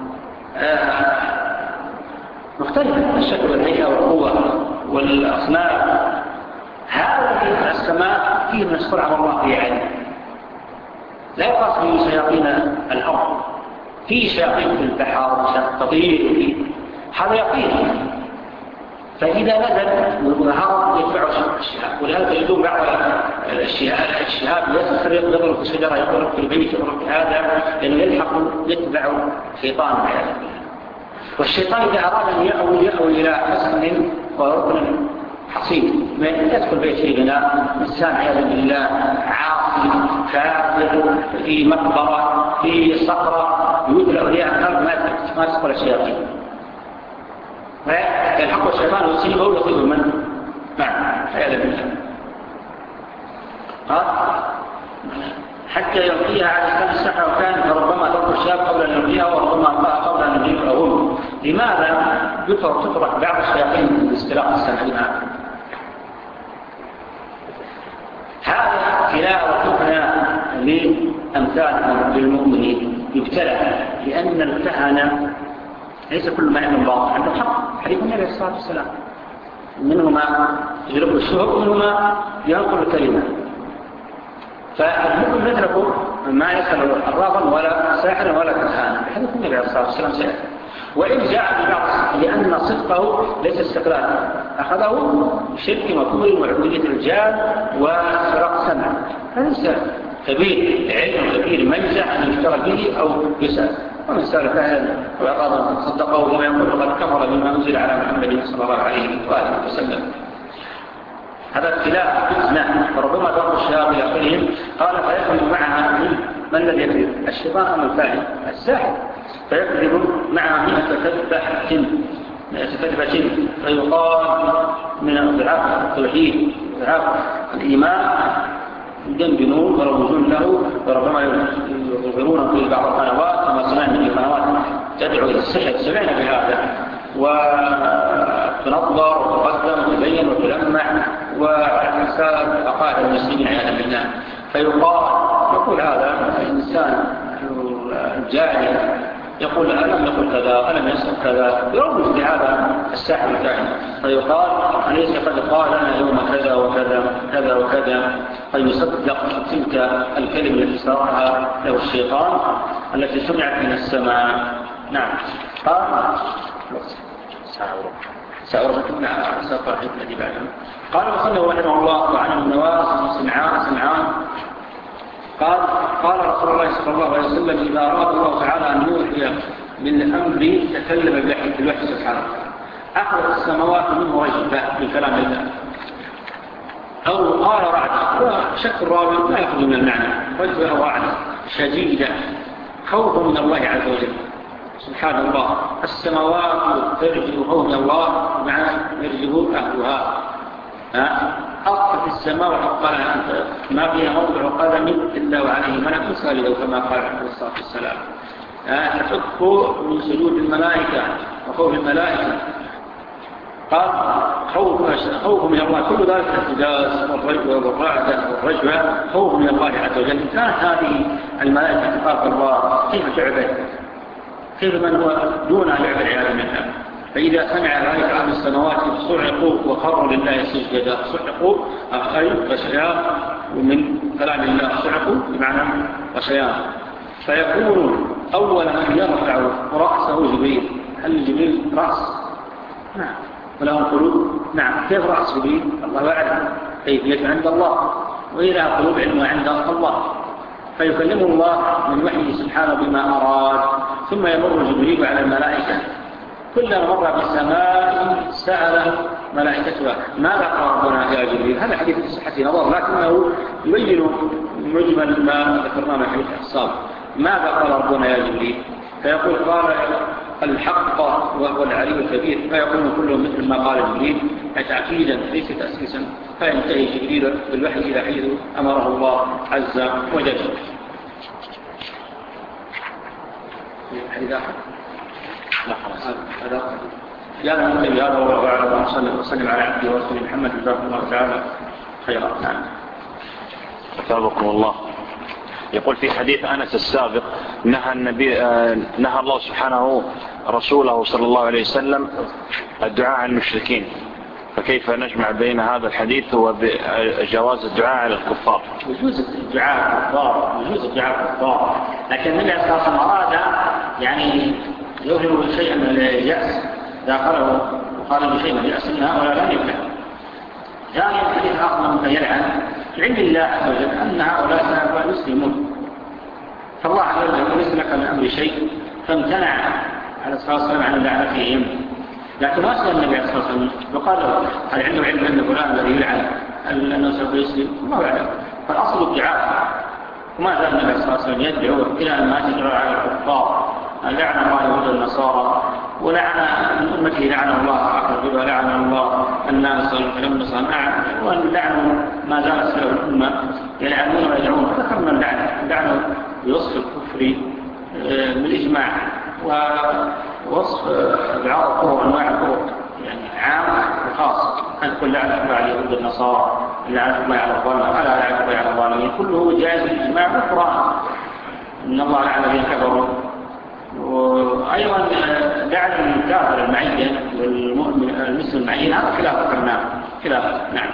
مختلفة الشكل والهيئة والقوة والأصناف هذا في السماء فيه من السرعة والله في علم لا يقاس به شياطين الأرض في شياطين في البحر تطير هذا يطير فإذا نزل وهرب يتبع الشهاب ولهذا تجدون بعض الشهاب يضرب في الشجرة يضرب في البيت يضرب في هذا لأنه يلحق يتبع شيطان عياذا بالله. والشيطان إذا أراد أن يأوي يأوي إلى حصن وركن حصين ما يدخل بيت في بناء إنسان عياذا بالله عاصي كافر في مقبرة في صخرة يوجد الأولياء الأرض ما تدخل الشياطين فيلحق الشيطان ويصيبه ويصيب من معه عياذا بالله حتى يلقيها على لسان السحر وكان فربما تلقى الشاب قبل أن يلقيها وربما ألقاها قبل أن يلقيها هم. لماذا يطرح تطرح بعض الشياطين باستلاق السمع؟ هذا تلاوة تبنى لأمثالكم للمؤمنين يبتلى، لأن الكهنة ليس كل ما عندهم باطل، عندهم حق. حديث النبي صلى الله عليه وسلم منهما يجرب الشهر ومنهما ينقل الكلمة. فالمؤمن مثله ما يسأل الرافض ولا ساحر ولا كهان بحديث النبي صلى الله عليه وسلم سيئة. وإن جاء ببعض لأن صدقه ليس استقلالا، أخذه بشرك وكفر وعبودية الرجال وسرق سمع، فليس كبير علم كبير منزع أن يشترك به أو يسأل. ومن سأل كهان ويقاض صدقه وما يقول قد كفر بما أنزل على محمد صلى الله عليه وآله وسلم. هذا ابتلاء فتنة، فربما ترك الشهاب إلى آخرهم. قال فيكذب معها من الذي يكذب؟ الشيطان أم الفاعل؟ الساحر. فيكذب معها مئة كذبة مئة كذبة فيقال من الضعاف التوحيد ضعاف الإيمان جنب بنور ويروجون له، وربما يظهرون في بعض القنوات كما سمعنا في قنوات تدعو إلى السحر، سمعنا بهذا، وتنظر وتقدم وتبين وتلمع وعلى حساب أقاعد المسلمين عياذا بالله. فيقال يقول هذا الإنسان الجاهل يقول ألم يقل كذا ألم يسأل كذا، يروج بهذا الساحر الكاهن. فيقال أليس قد قال أنا يوم كذا وكذا كذا وكذا، فيصدق تلك الكلمة التي سرعها له الشيطان التي سمعت من السماء. نعم. قال سأربط مع سأقرأ حكمة دي بعدها. قال وصلى رحمه الله وعن النواس وسمعان سمعان قال قال رسول الله صلى الله عليه وسلم إذا أراد الله تعالى أن يوحي بالأمر تكلم بالوحي سبحانه، أخذ السماوات منه رجفة بكلام الله، أو قال رعد، وشك الراوي لا يأخذ من المعنى، رجفة أو رعد شديدة خوف من الله عز وجل. سبحان الله، السماوات ترجف خوف من الله معنى يرجف أهلها. أطفت السماء وحقلها ما فيها موضع قدم إلا وعليه ملك سالده كما قال عليه الصلاة والسلام. تحك من سجود الملائكة وخوف الملائكة. قال خوف خوف من الله، كل ذلك الاحتجاز والرعدة والرجوة خوف من الله عز وجل. كانت هذه الملائكة تخاف الله كيف تعبد؟ كيف من هو دون أن يعبد عياذا بالله؟ فإذا سمع ذلك عن السماوات صعقوا وخروا لله سجدا. صعقوا أي غشيان، ومن كلام الله صعقوا بمعنى غشيان. فيكون أول من يرفع رأسه جبريل. هل جبريل رأس؟ نعم. وله قلوب؟ نعم. كيف رأس جبريل؟ الله أعلم كيفية عند الله، وإلى قلوب علمه عند الله. فيكلمه الله من وحيه سبحانه بما أراد، ثم يمر جبريل على الملائكة. كلما مر بالسماء سأل ملائكتها ماذا قال ربنا يا جبريل؟ هذا حديث في صحة نظر، لكنه يبين مجمل ما ذكرناه من حديث الصالح. ماذا قال ربنا يا جبريل؟ فيقول قال الحق وهو العلي الكبير، فيقول كلهم مثل ما قال جبريل تعكيدا ليس تأسيسا. فينتهي جبريل بالوحي إلى حيث أمره الله عز وجل. حديث آخر؟ لا خلاص هذا يا النبي هذا والله أعلم، وصلى وسلم على عبده ورسوله محمد جزاكم الله تعالى خيرا. نعم. أثابكم الله. يقول في حديث أنس السابق نهى النبي نهى الله سبحانه رسوله صلى الله عليه وسلم الدعاء عن المشركين، فكيف نجمع بين هذا الحديث وجواز الدعاء على الكفار؟ يجوز الدعاء على الكفار، يجوز الدعاء على الكفار، لكن النبي صلى الله عليه وسلم أراد يعني يظهر شيئا من اليأس داخله، وقال بشيء من اليأس من هؤلاء لا يفلح. ثانيا الحديث آخر من يلعن عند الله عز وجل أن هؤلاء سنبقى يسلمون، فالله عز وجل ليس لك من أمر شيء، فامتنع عليه الصلاة والسلام عن لعنتهم. لكن ما سأل النبي صلى الله عليه وسلم وقال هل عنده علم أن فلان الذي يلعن أنه سوف يسلم؟ ما يعلم. فالأصل الدعاء، وما زال النبي صلى الله عليه وسلم يدعو إلى أن ما تدعو على الكفار. لعن الله يهود النصارى، ولعن من أمته لعنه الله أخر بها، لعن الله الناس فلم نصنع، ولعن ما زال سلف الأمة يلعنون ويدعون. فذكرنا اللعن اللعن بوصف الكفر بالإجماع، ووصف بعض الطرق أنواع الطرق يعني عام وخاص. أن كل لعنة الله على يهود النصارى، لعنة الله على الظالمين، على لعنة الله على الظالمين، كله جائز بالإجماع والقرآن. إن الله لعن الذين كفروا. وأيضا لعن الكافر المعين والمؤمن المسلم المعين هذا خلاف النار خلاف. نعم.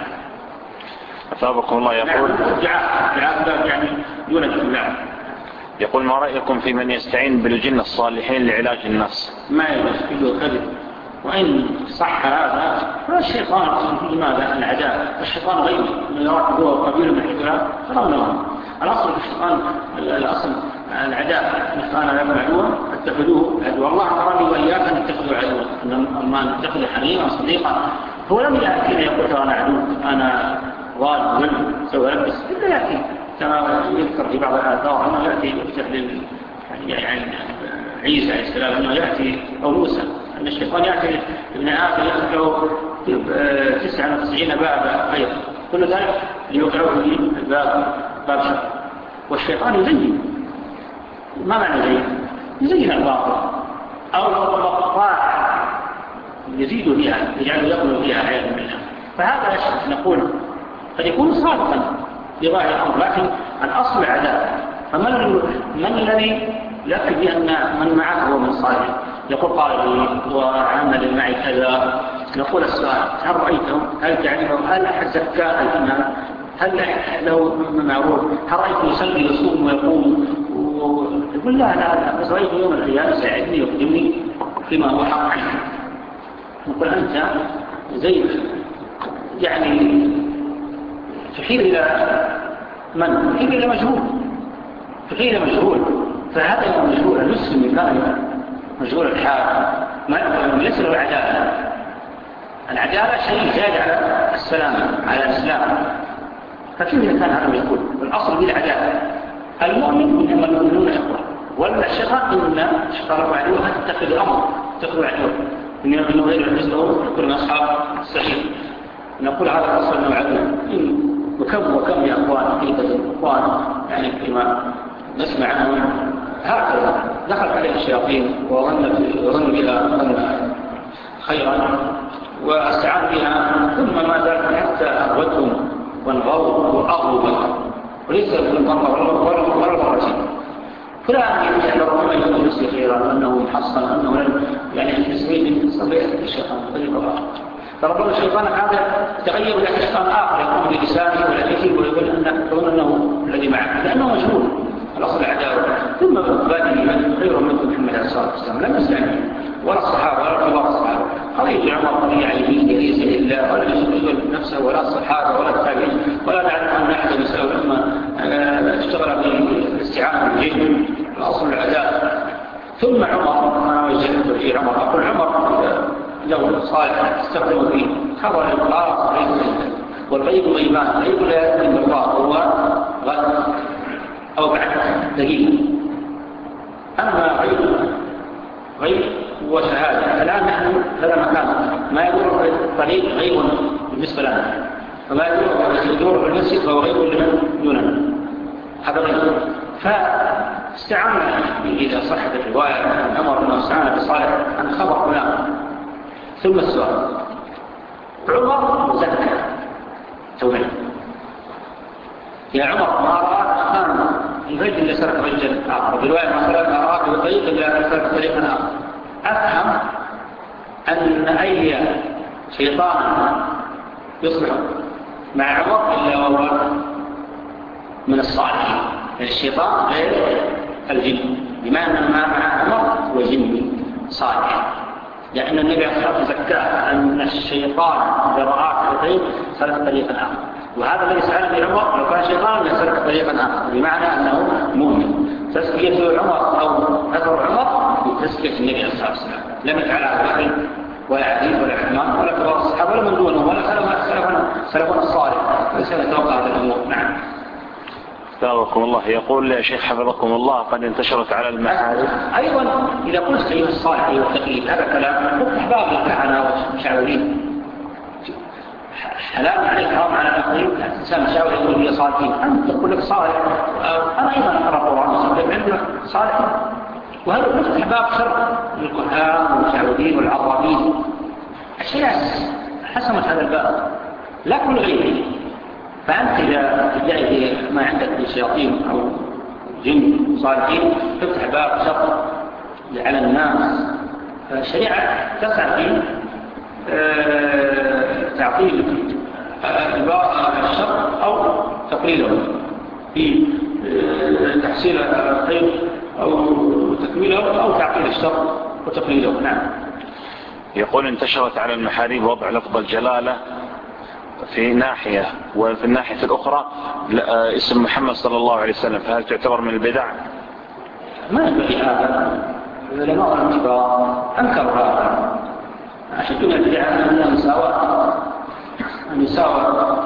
أثابكم الله. يقول يعني يولد في اللعن. يقول ما رأيكم في من يستعين بالجن الصالحين لعلاج النفس؟ ما يجوز كذب. وإن صح هذا فالشيطان لماذا العداء؟ الشيطان غير يراك هو قبيل من حجرات فرونهم. الأصل في الشيطان الأصل العداء نحن لكم عدوا اتخذوه عدوا. الله أمرني وإياك أن اتخذوا عدوا أن نتخذ حريما صديقا. هو لم يأتيني يقول أنا عدو أنا ضال ظلم سوى لبس إلا يأتي كما يذكر في بعض الآثار أنه يأتي يفتح لل يعني عيسى عليه السلام أنه يأتي أو موسى أن الشيطان يأتي ابن آدم يفتح له تسعة وتسعين باب خير كل ذلك ليوقعوه في باب باب شر. والشيطان يزين. ما معنى يزين؟ يزين الباطل أو الطاعة يزيد فيها يجعل يقبل فيها عياذا بالله. فهذا نقول قد يكون صادقا لظاهر الأمر لكن الأصل عداء. فمن من الذي يكفي بأن من معه هو من صالح يقول قال لي وعمل معي كذا. نقول السؤال هل رأيتهم هل تعلمهم هل أحد زكاء الإيمان هل له معروف هل رأيته يصلي يصوم ويقوم يقول لا لا لا بس رأيته يوم القيامة ساعدني يخدمني فيما هو حق عنه. نقول أنت زي يعني تحيل إلى من؟ تحيل إلى مجهول تحيل إلى مجهول. فهذا المجهول المسلم كان مجهول الحال ما ليس له عدالة. العدالة شيء زاد على السلام على الإسلام. فكيف كان هذا مجهول؟ والأصل بالعدالة المؤمن إنما المؤمنون إخوة ولا الشيطان إن الشيطان وعدوه تتخذ الأمر تتخذ عدوه إنه غير المسلم يكون أصحاب السعيد. نقول هذا الأصل أنه عدو. وكم وكم يا أخوان حقيقة أخوان يعني فيما نسمع عنهم هكذا دخل عليه الشياطين وظن وظن بها ظن خيرا واستعان بها ثم ما زال حتى أغوتهم وانغروا وأغروا وليس بالمرة ولا مرتين. فلا يعني ربما يكون نفسي خيرا أنه محصن أنه يعني تسميه صبيح الشيطان طريقة آخر. فربما الشيطان هذا تغير إلى شيطان آخر يقوم بلسانه والعيث ويقول أنه أنه الذي معه لأنه مجهول الأصل العداوة. ثم بادئ من خير منكم محمد عليه الصلاة والسلام لم يسلم ولا الصحابة ولا كبار الصحابة. قضية عمر قضية علمية ليس إلا ولا يشغل نفسه ولا الصحابة ولا التابعين ولا نعلم أن أحد يسأل لما اشتغل بالاستعانة بالجن الأصل العداوة. ثم عمر أنا وجهت في عمر أقول عمر لو صالح استخدموا فيه خبر الغار والغيب غيبان. غيب لا يكون بالله هو غد أو بعد دقيقة. أما غيب غيب وشهادة الآن نحن هذا مكان ما يدور في الطريق غيب بالنسبة لنا وما يدور في المسجد فهو غيب لمن دوننا هذا غيب. فاستعان إذا صحت الرواية عمر أنه استعان بصالح عن خبر فلان. ثم السؤال عمر زكى توبه يا عمر ما رأى خان الرجل اللي سرق رجل آخر برواية مثلا أراك بطريق اللي سرق طريقا آخر. أفهم أن أي شيطان يصبح مع عمر إلا وهو من الصالحين. يعني الشيطان غير الجن بمعنى ما مع عمر هو جن صالح لأن النبي صلى الله عليه وسلم زكاه أن الشيطان إذا رآك بطريق سلك طريقا آخر. وهذا الذي سأل به عمر لو كان شيطان يسلك طريقا آخر بمعنى أنه مؤمن. تزكية عمر أو أثر عمر بتزكية النبي صلى الله عليه وسلم لم يفعلها بخل ولا عديد ولا عثمان ولا كبار الصحابة ولا من دونهم ولا سلفنا الصالح فلسنا توقع هذا الأمور. نعم. ثابكم الله. يقول يا شيخ حفظكم الله قد انتشرت على المحارم أيضا إذا قلت أيها الصالح والتقليد هذا كلام فتح باب الكهنة والمشاورين حلال عليك حرام على الآخرين. الإنسان مشاور يقول لي صالحين أنت تقول لك صالح أنا أيضا أقرأ القرآن وصالح عندنا صالحين وهذا فتح باب شر للكهان والمشاورين والعرابين. الشيء حسمت هذا الباب لا كل غيره. فأنت إذا تجاهد ما عندك من شياطين أو جن صالحين تفتح باب شر على الناس. فالشريعة تسعى في تعطيل الشر أو تقليله، في تحصيل الخير أو تكميله أو تعطيل الشر وتقليله. نعم. يقول انتشرت على المحاريب وضع لفظ الجلالة في ناحية، وفي الناحية الأخرى اسم محمد صلى الله عليه وسلم، فهل تعتبر من البدع؟ ما ينبغي هذا. العلماء والكبار أنكروا هذا. أشد من البدع أن المساواة المساواة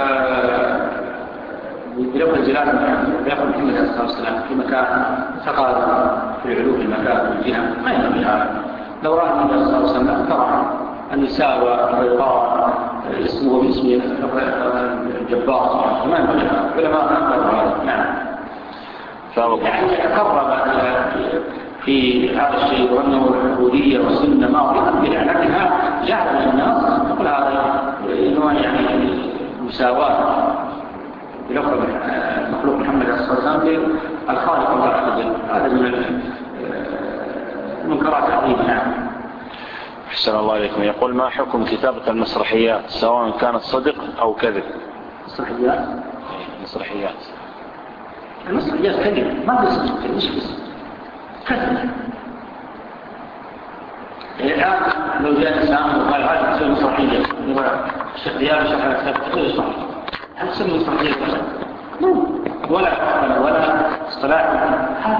بلفظ الجلالة بيأخذ محمد صلى الله عليه وسلم في مكان تقارب في العلو في المكان والجهة، ما ينبغي هذا. لو رأى النبي صلى الله عليه وسلم أنكر أن يساوى الرضا اسمه باسم الجبار، ما ينبغي هذا. العلماء أنكروا هذا. نعم. يعني يتقرب في هذا الشيء وأنه العبودية والسنة ما هو بدعة، لكنها جعل الناس يقول هذا نوع يعني مساواة بلفظ مخلوق محمد صلى الله عليه وسلم الخالق الله عز وجل. هذا من المنكرات العظيمة. نعم. أحسن الله عليكم. يقول ما حكم كتابة المسرحيات سواء كانت صدق أو كذب؟ مسرحيات مسرحيات المسرحيات كذب، ما هو صدق كذب، مش بس كذب. الآن لو جاء إنسان وقال هذا تسوي مسرحية الشيخ دياب شرح تسوي مسرحية، هل تسوي مسرحية ولا حقا ولا اصطلاح؟ هذا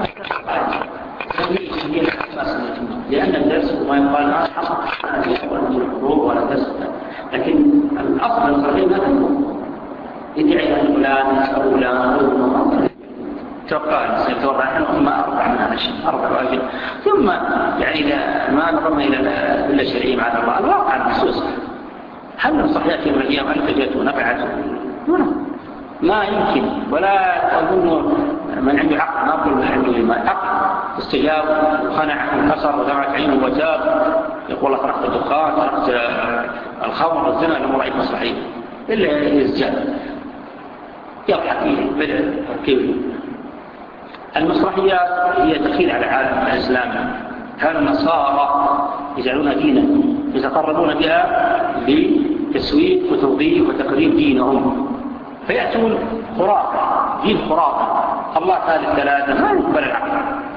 لأن الدرس ما يقال لا حق أن يحضر من الحروب ولا درس، لكن الأصل المسرحية ما تنمو يدعي أن فلان يسأل فلان أو المنظر توقع سيتوقع نحن ثم أربع من هذا الشيء أربع واجب، ثم يعني إذا ما نظرنا إلى الشرعية مع الله الواقع المحسوس. هل المسرحيات يوم الأيام أنتجت ونفعت؟ ما يمكن. ولا أظن من عنده عقل، ما أقول من عنده ما عقل استجاب وخنع وكسر ودمعت عينه وتاب يقول الله تركت الدخان تركت الخمر والزنا لما رأيت مسرحية إلا يزجاد يضحك بدء كيف. المسرحيات هي تدخيل على العالم الإسلامي. كان النصارى يجعلون دينا يتقربون بها بتسويق وتوظيف وتقريب دينهم، فيأتون خرافة دين خرافة الله ثالث ثلاثة ما يقبل العقل،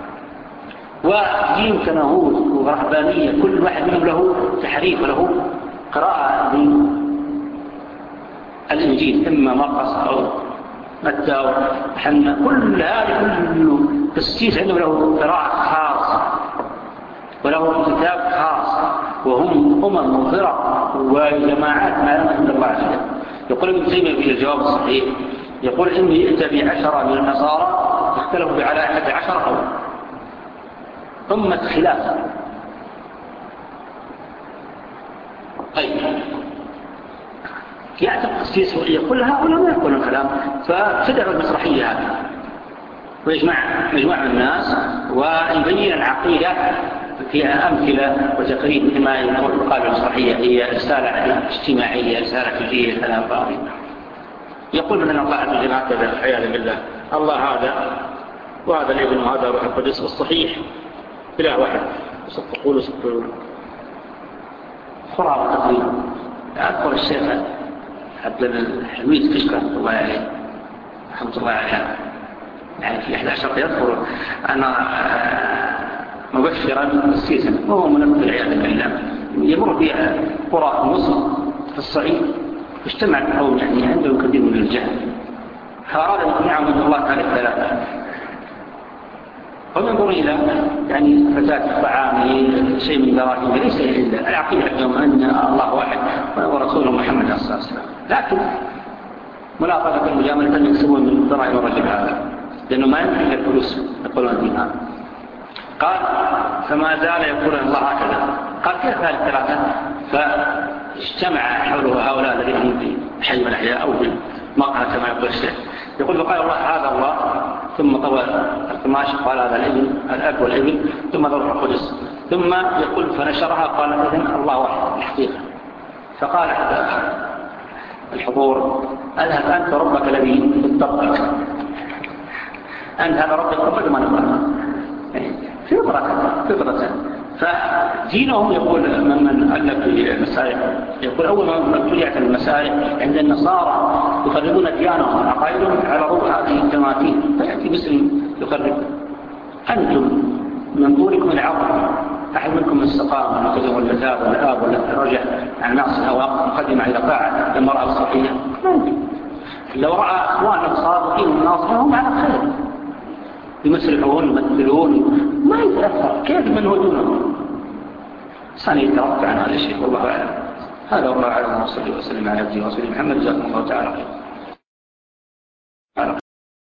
ودين تنهوض ورهبانية كل واحد منهم له تحريف وله قراءة للإنجيل إما مرقس أو متى أو حنا، كل هذا كله تسجيل عنده له قراءة خاصة وله كتاب خاص، وهم أمم وفرق وجماعات ما لم عند الله عز وجل. يقول ابن تيمية في الجواب الصحيح يقول إني إنت بعشرة من النصارى اختلفوا بعلى أحد عشر قول أمة خلاف. طيب يعتقد تسجيل يقول هؤلاء ما يقولون كلام، فتدعو المسرحية هذه ويجمع مجموعة من الناس ويبين العقيدة فيها أمثلة وتقريب مثل ما يقال المسرحية هي رسالة اجتماعية رسالة فكرية كلام باطل. يقول من الله عز وجل هكذا عياذا بالله الله هذا وهذا الابن وهذا روح القدس الصحيح إله واحد وصدقوا له صدقوا له خرافة تقريبا. أذكر الشيخ عبد الحميد كشكر رحمة الله عليه رحمة الله عليه يعني في إحدى عشر يذكر أنا مبشرا السيسن وهو منفذ العياذ بالله يمر في قرى مصر في الصعيد اجتمع القوم يعني عندهم كثير من الجهل، فأراد أن يقنعهم أن الله تعالى ثلاثة، هم ينظرون إلى يعني فتاة الطعام شيء من ذراته ليس إلا العقيدة عندهم أن الله واحد ورسوله محمد صلى الله عليه وسلم، لكن ملاحظة المجاملة يكسبون من ضرائب الرجل هذا لأنه ما يمكن الفلوس يقولون الدين. قال فما زال يقول الله هكذا. قال كيف هذه الثلاثة؟ فاجتمع حوله هؤلاء الذين هم في حي من الأحياء أو في مقهى كما يقول الشيخ. يقول فقال الله هذا الله، ثم طوى القماش قال هذا الابن الأب والابن، ثم ضرب القدس، ثم يقول فنشرها قال إذن الله واحد الحقيقة. فقال الحضور أذهب أنت ربك الذي اتقك، أنت هذا ربك ربك ما نبغى فطرة فطرة. فدينهم يقول من من ألف في المسائل يقول أول ما ابتدعت المسائل عند النصارى يخربون ديانهم وعقائدهم على ضوء هذه التماثيل، فيأتي مسلم يخرب. أنتم من طولكم العظم أحد منكم استقام ومتزم ولا ذاب ولا آب ولا رجع عن ناصها وقدم إلى قاعة لما رأى الصحية. لو رأى أخواننا الصادقين والناصحين هم على خير، يمسرحون يمثلون ما يتأثر. كيف من هو دونهم؟ ثاني يترفع عن هذا الشيء والله أعلم. هذا والله أعلم. وصلي وسلم على عبده ورسوله محمد جزاكم الله تعالى خير.